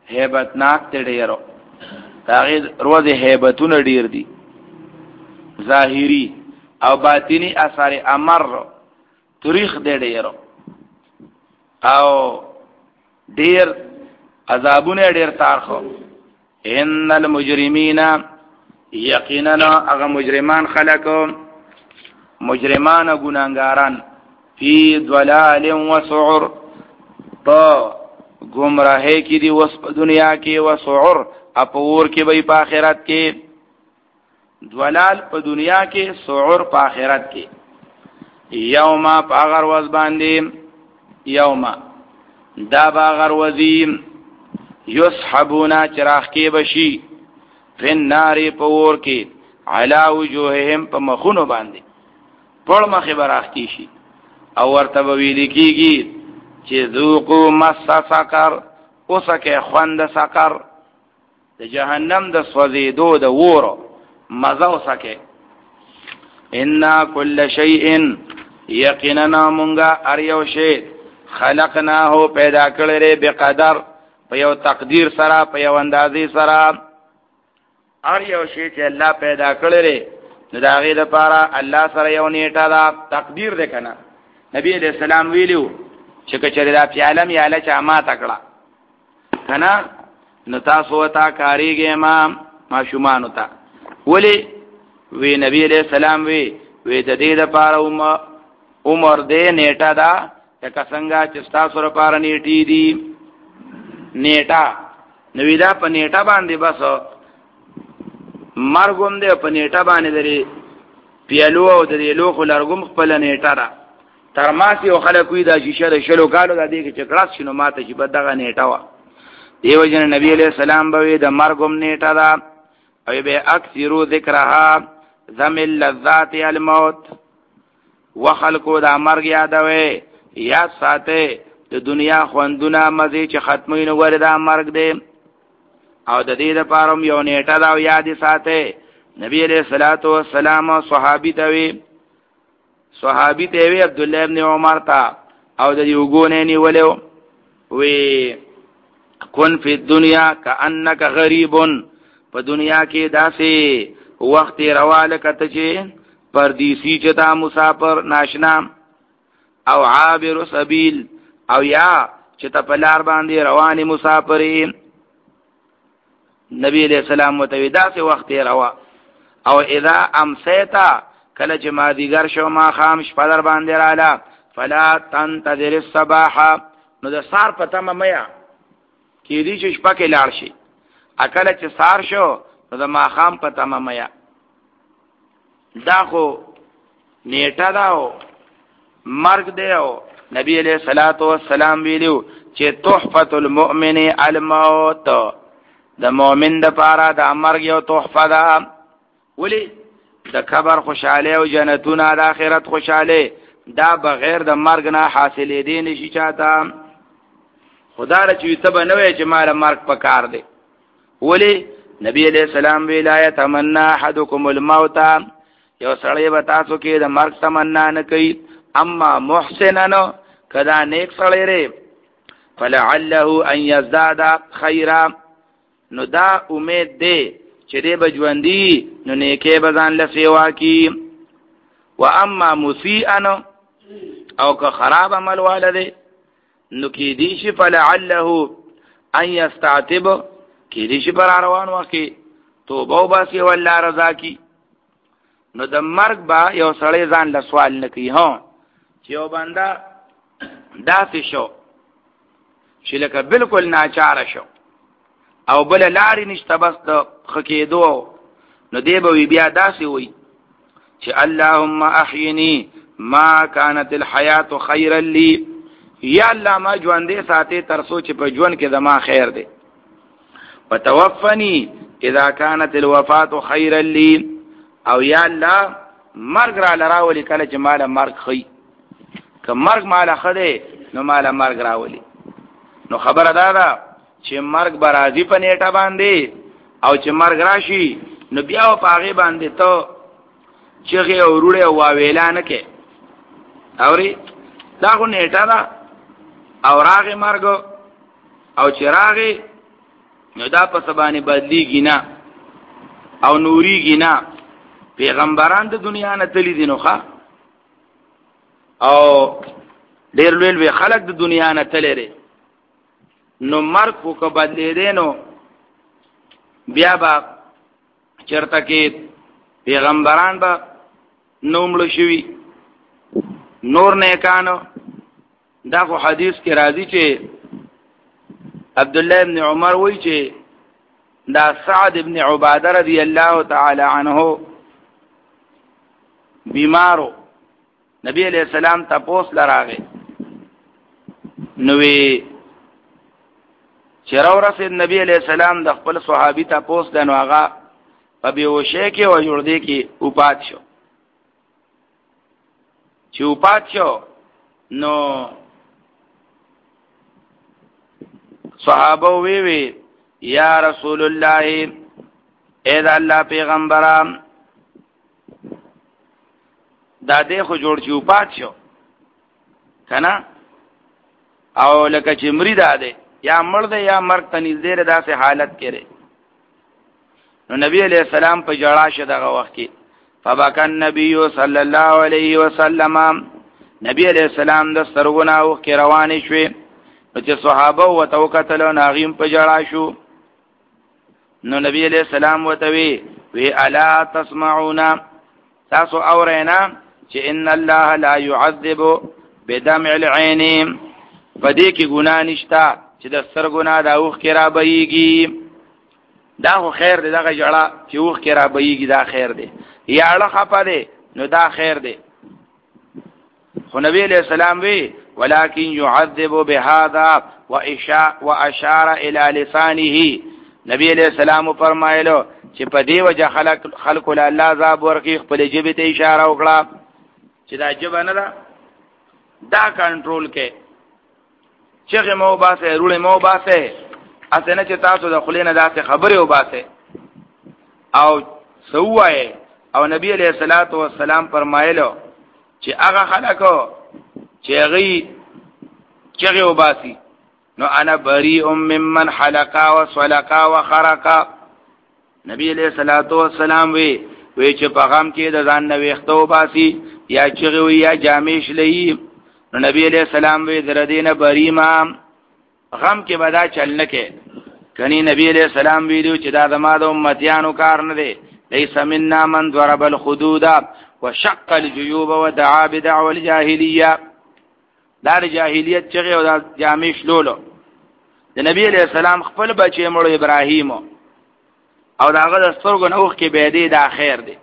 هیبتناک ته ډیرو داغه روزه هیبتونه ډیر دي ظاهری او باطینی اثر امر تاریخ دې ډیرو او ډیر عذابونه ډیر تارخو ان المجرمین یقینا هغه مجرمان خلقو مجرمان ګناګاران فی ضلال و سعر تو گمراهی کی دی وس دنیا کې و سعر اپور کې وي په آخرت کې ضلال په دنیا کې سعر په آخرت کې یوم پاغر وز باندې یوم دا باغر وزیم یسحبونا چراغ کې بشي فن ناری پور کې علا وجوههم په مخونو باندې پړ مخه براخ کی شي او ورته ویل کیږي چې ذوقوا مس سقر اوسکه خوند سقر د جهنم د سوځیدو د وورو مزه اوسکه ان کل شیء یقینا مونږه اریو شی خلقناه پیدا کړل به قدر په یو تقدیر سره په یو اندازې سره ار یو شی چې الله پیدا کړل نو دا غي لپاره الله سره یو نیټه دا تقدیر ده کنه نبی علیہ السلام ویلو چې کچره دا پیالم یاله چا ما تکړه کنه نو تاسو وتا کاریږي ما ما شومان وتا ولی وی نبی علیہ السلام وی وی د دې لپاره عمر دې نیټه دا که څنګه چې تاسو لپاره نیټی دي نیټه نو دا په نیټه باندې بس مرګوم دې په نیټه باندې دري پیالو او دري لوخ لرګم خپل نیټه را ترماسي او خلک وی دا شیشه د شلو کالو د دې کې چکړاس شنو ماته چې بدغه نیټه وا دیو جن نبی علیہ السلام به د مرګوم نیټه دا او به اکثرو ذکرها ذم اللذات الموت وخلقو دا مرګ یادوي یاد ساته د دنیا خوندونه مزه چې ختمین وګړي دا مرګ دی او د دې لپاره یو نیټه دا یاد ساته نبی علیہ الصلوۃ والسلام صحابي ته وی صحابي ته وی عبد الله ابن عمر تا او د یو ګونې نیولو وی کن فی الدنیا کانک غریب په دنیا کې داسې وخت رواله کته چې پردیسی چتا مسافر ناشنا او عابر سبیل او یا چې ته په لار باندې رواني مسافرین نبی علیہ السلام متویدا سے وخت روا او اذا امسیتا کله چې ما دیګر شو ما خام شپه در باندې رااله فلا تنتظر الصباح نو د سار پته میا کې دې چې شپه کې لاړ شي اکل چې سار شو نو د ما خام پته میا دا خو نیټه داو مرګ دیو نبی علیہ الصلوۃ والسلام ویلو چې تحفۃ المؤمن الموت د مؤمن د پاره د مرګ یو تحفه ده ولی د قبر خوشاله او جنتونه د آخرت خوشاله دا بغیر د مرګ نه حاصلې دي نشي چاته خدا را چې ته بنوي چې مال مرګ پکار دی ولی نبی علیہ السلام ویلا یتمنى احدکم الموت یو سړی به تاسو کې د مرګ تمنا نه کوي اما محسنن کدا نیک سړی ری فلعله ان یزداد خیرا نو دا امید دی چې دې بجوندی نو نیکه بزان لسیوا کی و اما مسیئن او که خراب عمل والده نو کی دی شي فلعله ان یستعتب کی دی شي پر روان وکي توبه وباسي والله رضا کی نو د مرګ با یو سړی ځان له سوال نه کوي ها چې یو بندا داسې شو چې لکه بالکل ناچاره شو او بل لاري نشته بس د خکېدو نو دی به بیا داسې وي چې اللهم احيني ما كانت الحياه خيرا لي یا الله ما ژوندې ساتي تر څو چې په ژوند کې زما خیر دی وتوفني اذا كانت الوفاه خيرا لي او یا الله مرګ را لراولي کله چې مال مرګ خي که مرګ مال خده نو مال مرګ راولي نو خبره دا ده چې مرګ برازي په نیټه باندې او چې مرګ راشي نو بیا په هغه باندې ته چغه او وروړي او ویلا نه کې اوري دا خو نیټه ده او راغې مرګ او چې راغې نو دا په سبانه بدلیږي نه او نوريږي نه. پیغمبران د دنیا نه تللی دي نو ښا او ډېر لوی خلک د دنیا نه تللی دي نو مرګ کو که بدلی دی نو بیا با چرته کې پیغمبران با نومړو شوي نور نیکانو. دا خو حدیث کې راځي چې عبد الله ابن عمر وایي چې دا سعد ابن عباده رضی الله تعالی عنه بیمارو نبی علیہ السلام تپوس لراغه نوې چرور رسید نبی علیہ السلام د خپل صحابي تپوس دنو هغه په بیوشه کې او جوړ دی کې اوپات شو. چې اوپات شو نو صحابه وی وی یا رسول الله اے دا الله پیغمبران دا دې خو جوړ چې اوپات شو کنه او لکه چې مری دا ده یا مړ ده یا مرګ ته نږدې ده داسې حالت کې. نو نبی علیہ السلام په جړا شه دغه وخت کې فبکى النبي صلی الله علیه وسلم نبی علیہ السلام د سترګونه او کې روانې شوې نو چې صحابه وته وکتل ناغیم په جړا شو. نو نبی علیہ السلام وته وی وی الا تسمعون تاسو اورینا چې ان الله لا يعذب بدمع العين پدې کې ګناه نشتا چې د سترګونه دا اوخ کې را بهيږي. دا خو خیر دی دغه جړه چې اوخ کې را بهيږي دا خیر دی یا اړه خپه دی نو دا خیر دی. خو نبی علیہ السلام وی ولكن يعذب بهذا واشاء واشار الى لسانه. نبی علیہ السلام فرمایلو چې په دې وجه خلق خلق له الله عذاب ورکی خپل جبه ته اشاره وکړه چې دا جبه نه ده دا کنټرول کې چې مو باسه رول مو باسه اسنه چې تاسو د خلینو داسې خبره وباسه او سوای او نبی علیہ الصلوۃ والسلام فرمایلو چې هغه خلکو چې غي چې وباسي نو انا بریء ممن حلقا وسلقا وخرقا. نبی علیہ الصلوۃ والسلام وی وی چې په غم کې د ځان نه وختو وباسي یا چې وی یا جامیش لئی نو نبی علیہ السلام وی در دینه بریما غم کې بدا چلنه کې کني. نبی علیہ السلام ویلو چې دا زما د امتیانو کار نه دی. ليس منا من ضرب الخدود وشق الجيوب ودعا بدعوى الجاهليه. دار جاهلیت چې او د جامیش لولو د نبی علیہ السلام خپل بچی مړو ابراهیم او داغه د سترګو نوخ کې به دی دا خیر دی.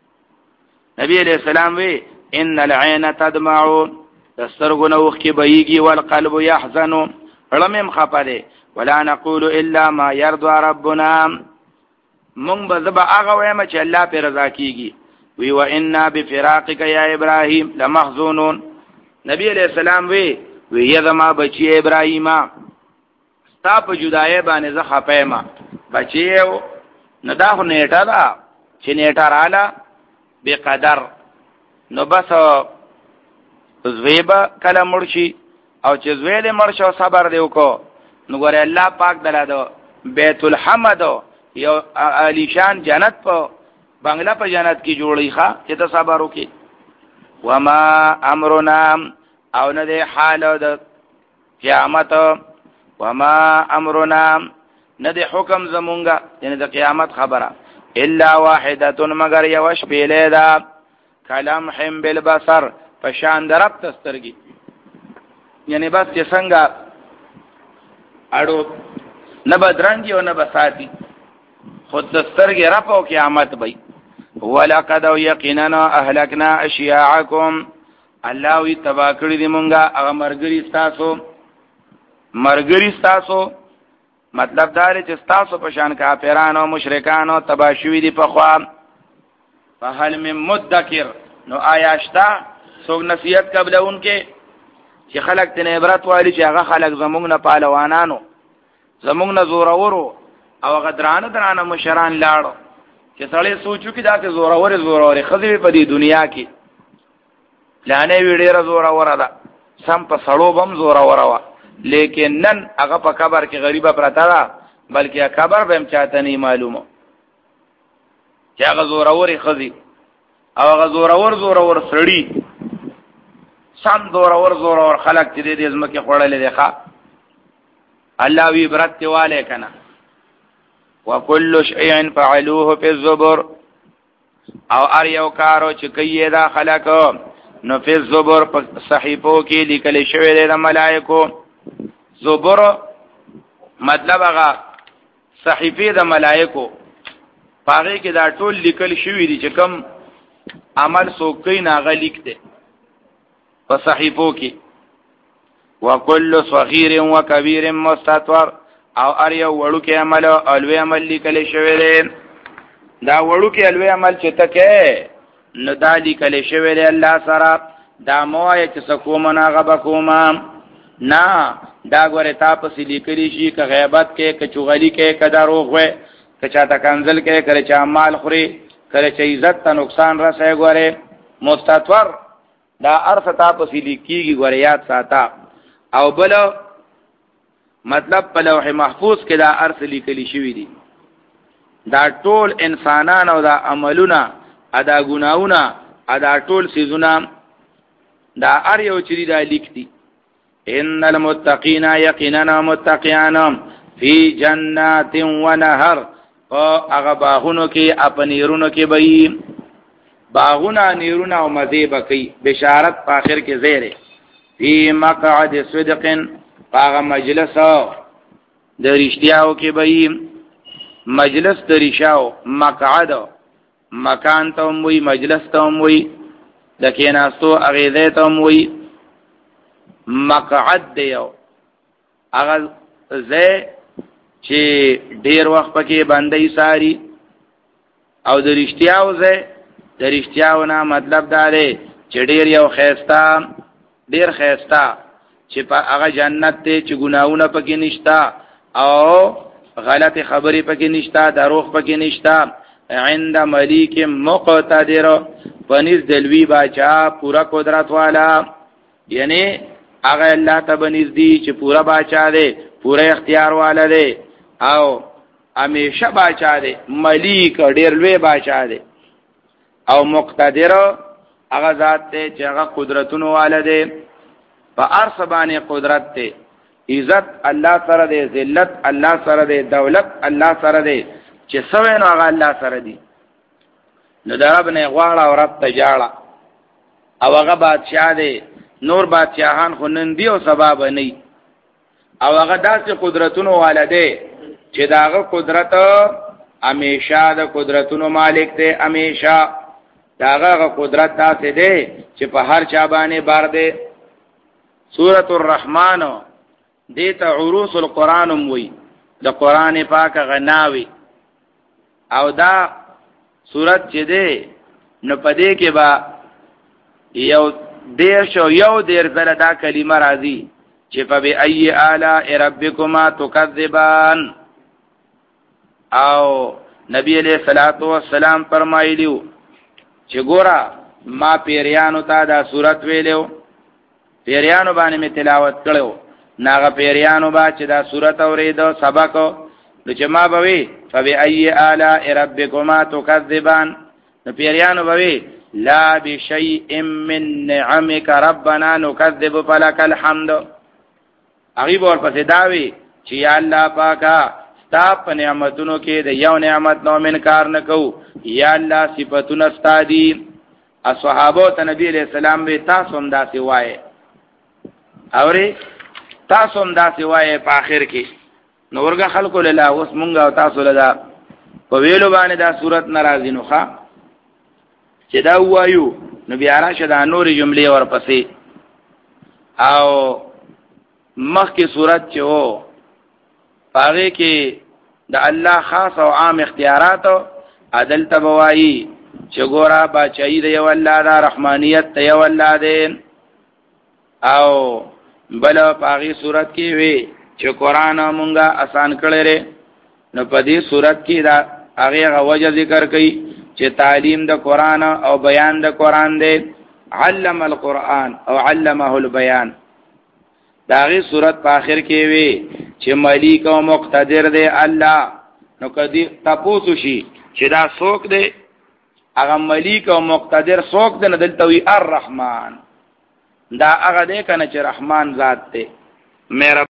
نبی علیہ السلام وی ان العين تدمع د سترګو نوخ کې بهيږي والقلب يحزن رمم خپره ولا نقول الا ما يرضى ربنا. مونږ به زبا هغه وایم چې الله پر رضا کیږي. وی وانا بفراقك يا ابراهيم لمحزونون. نبی علیہ السلام وی وی یذما بچی ابراهیم ستا په جدای باندې زه خپه ما بچیو نو دا خو نیټه ده چې نیټه رااله به قدر نو بس زویبا کله مرشي او چې زویل مرشو صبر دیو کو نو ګور الله پاک دلادو بیت الحمد یو علیشان جنت په بنگلا په جنت کې جوړی ښا چې ته صبر وکي. وما امرنا او نه ده حال د قیامت وما امرنا نه ده حکم زمونږه یعنی د قیامت خبره الا واحده مگر یو شپېلې ده کلام هم بالبصر پشان درب تسترګي یعنی بس چې څنګه اړو نه بدرنګي او نه بساتی خود دسترګي رپو قیامت بي. ولقد یقینا اهلكنا اشياعكم الله وی تبا کړی دی مونږه هغه مرګري تاسو مرګري تاسو مطلب دا دی چې تاسو په شان کافرانو مشرکانو تبا شوی دی په خوا. فهل من مدکر نو آیاشتا څوک نصیحت قبلون کې چې خلک ته عبرت والی چې هغه خلک زمونږ نه پهلوانانو زمونږ نه زورورو او غدرانه درانه مشران لاړو چې سړی سوچو کې دا ته زورور زورور خزي په دې دنیا کې لانه ویډه زورور ده سم په سړو بم زورور وا لیکن نن هغه په قبر کې غریبه پراته ده بلکې خبر به هم چاته نه معلومه چې هغه زوروري خزي او هغه زورور زورور سړی سم زورور زورور خلق چې دې زمکه خړلې ده ښا الله وی برت والے کنا وکل شیء فعلوه فی الزبر او ار یو کارو چې کوي دا خلق نو فی الزبر په صحیفو کې لیکل شوی دی د ملائکو زبر مطلب هغه صحیفه د ملائکو پاره کې دا ټول لیکل شوی دي چې کوم عمل سوکې ناغه لیکته په صحیفو کې وکل صغیر و کبیر مستطور او ار یو وړو کې عمل او لوی عمل لیکل شوی دی دا وړو کې لوی عمل چې تکه نو دا لیکل شوی دی الله سره دا موای چې سکوم نه غب کوم نه دا غره تاسو لیکلی شي ک غیبت کې ک چغلی کې ک دروغ وې ک چاته کنزل کې کړي چې مال خوري کړي چې عزت ته نقصان رسې غره مستطور دا ارث تاسو لیکيږي غره یاد ساته او بل مطلب په لوح محفوظ کې دا ارث لیکلی شوی دی دا ټول انسانان او دا عملونه ادا ګناونه ادا ټول سيزونه دا ار یو چری دا لیکتي ان المتقین یقینا متقیان فی جنات و نهر او هغه باغونو کې اپنیرونو کې بې باغونه نیرونه او مزه بکی بشارت په اخر کې زیره فی مقعد صدق هغه مجلس د رښتیاو کې بې مجلس د رښتیاو مقعد مکان ته وي مجلس ته وي د کیناستو هغه ځای ته وي مقعد دیو هغه ځای چې ډیر وخت پکې باندې ساری او د رښتیاو ځای د رښتیاو نه مطلب دا دی چې ډیر یو خیستا ډیر خیستا چې په هغه جنت ته چې ګناونه پکې نشتا او غلط خبرې پکې نشتا دروغ پکې نشتا عند ملیک مقتدر پنځ دلوی باچا پورا قدرت والا یعنی هغه الله ته بنځ دی چې پورا باچا دی پورا اختیار والا دی او همیشه باچا دی ملیک ډیر لوی باچا دی او مقتدر هغه ذات ته چې هغه قدرتونو والا دی په ارث باندې قدرت ته عزت الله سره دی ذلت الله سره دی دولت الله سره دی چې سوي نو هغه الله سره دی نو دا رب نه غواړه او رب ته جاړه او هغه بادشاہ دی نور بادشاہان خو نن دی او سبب نه او هغه داسې قدرتونو والده چې داغه قدرت همیشه د قدرتونو مالک دی همیشه داغه قدرت داسې دی چې په هر چا باندې بار دی سورۃ الرحمن دیتا عروس القرآن وی د قرآن پاک غناوی او دا سورت چې دی نو پدې کې با یو دیر شو یو دیر زله دا کلمه راځي چې په بی ای آلاء ربکما تکذبان او نبی علیہ الصلوۃ والسلام فرمایلیو چې ګورا ما پیریانو ته دا سورت ویلو پیریانو باندې می تلاوت کړو ناغه پیریانو با چې دا سورت اوریدو سبق نو چې ما بوي فبی ای آلاء ربکما تکذبان نو پیریانو بوي لا بشیء من نعمک ربنا نکذب فلک الحمد غیب اور پس داوی چې یا الله پاکا ستا په نعمتونو کې د یو نعمت نو منکار نکو یا الله صفاتونه ستا دي اصحابو ته نبی علیہ السلام به تاسو هم داسې وایي اوري تاسو هم داسې وایي په اخر کې نورګه خلکو له اوس مونږ او تاسو له په ویلو باندې دا صورت ناراضی نو ښا چې دا وایو نو بیا راشه دا نورې جملې ورپسې او مخکې صورت چې وو هغه کې د الله خاص او عام اختیارات عدل تبوایی چې ګورا بچای دی والله دا رحمانیت دی والله دی او بل پاغي صورت کې وی چې قران مونږه آسان کړی نو په دې صورت کې دا هغه وجه ذکر کړي چې تعلیم د قران او بیان د قران دی علم القرآن او علمه البیان داغي صورت په اخر کې وی چې ملیک او مقتدر دی الله. نو کدی تاسو شي چې دا څوک دی هغه ملیک او مقتدر څوک دی؟ نه دلته وی الرحمن، دا هغه دی کنه چې رحمان ذات دی. مهربان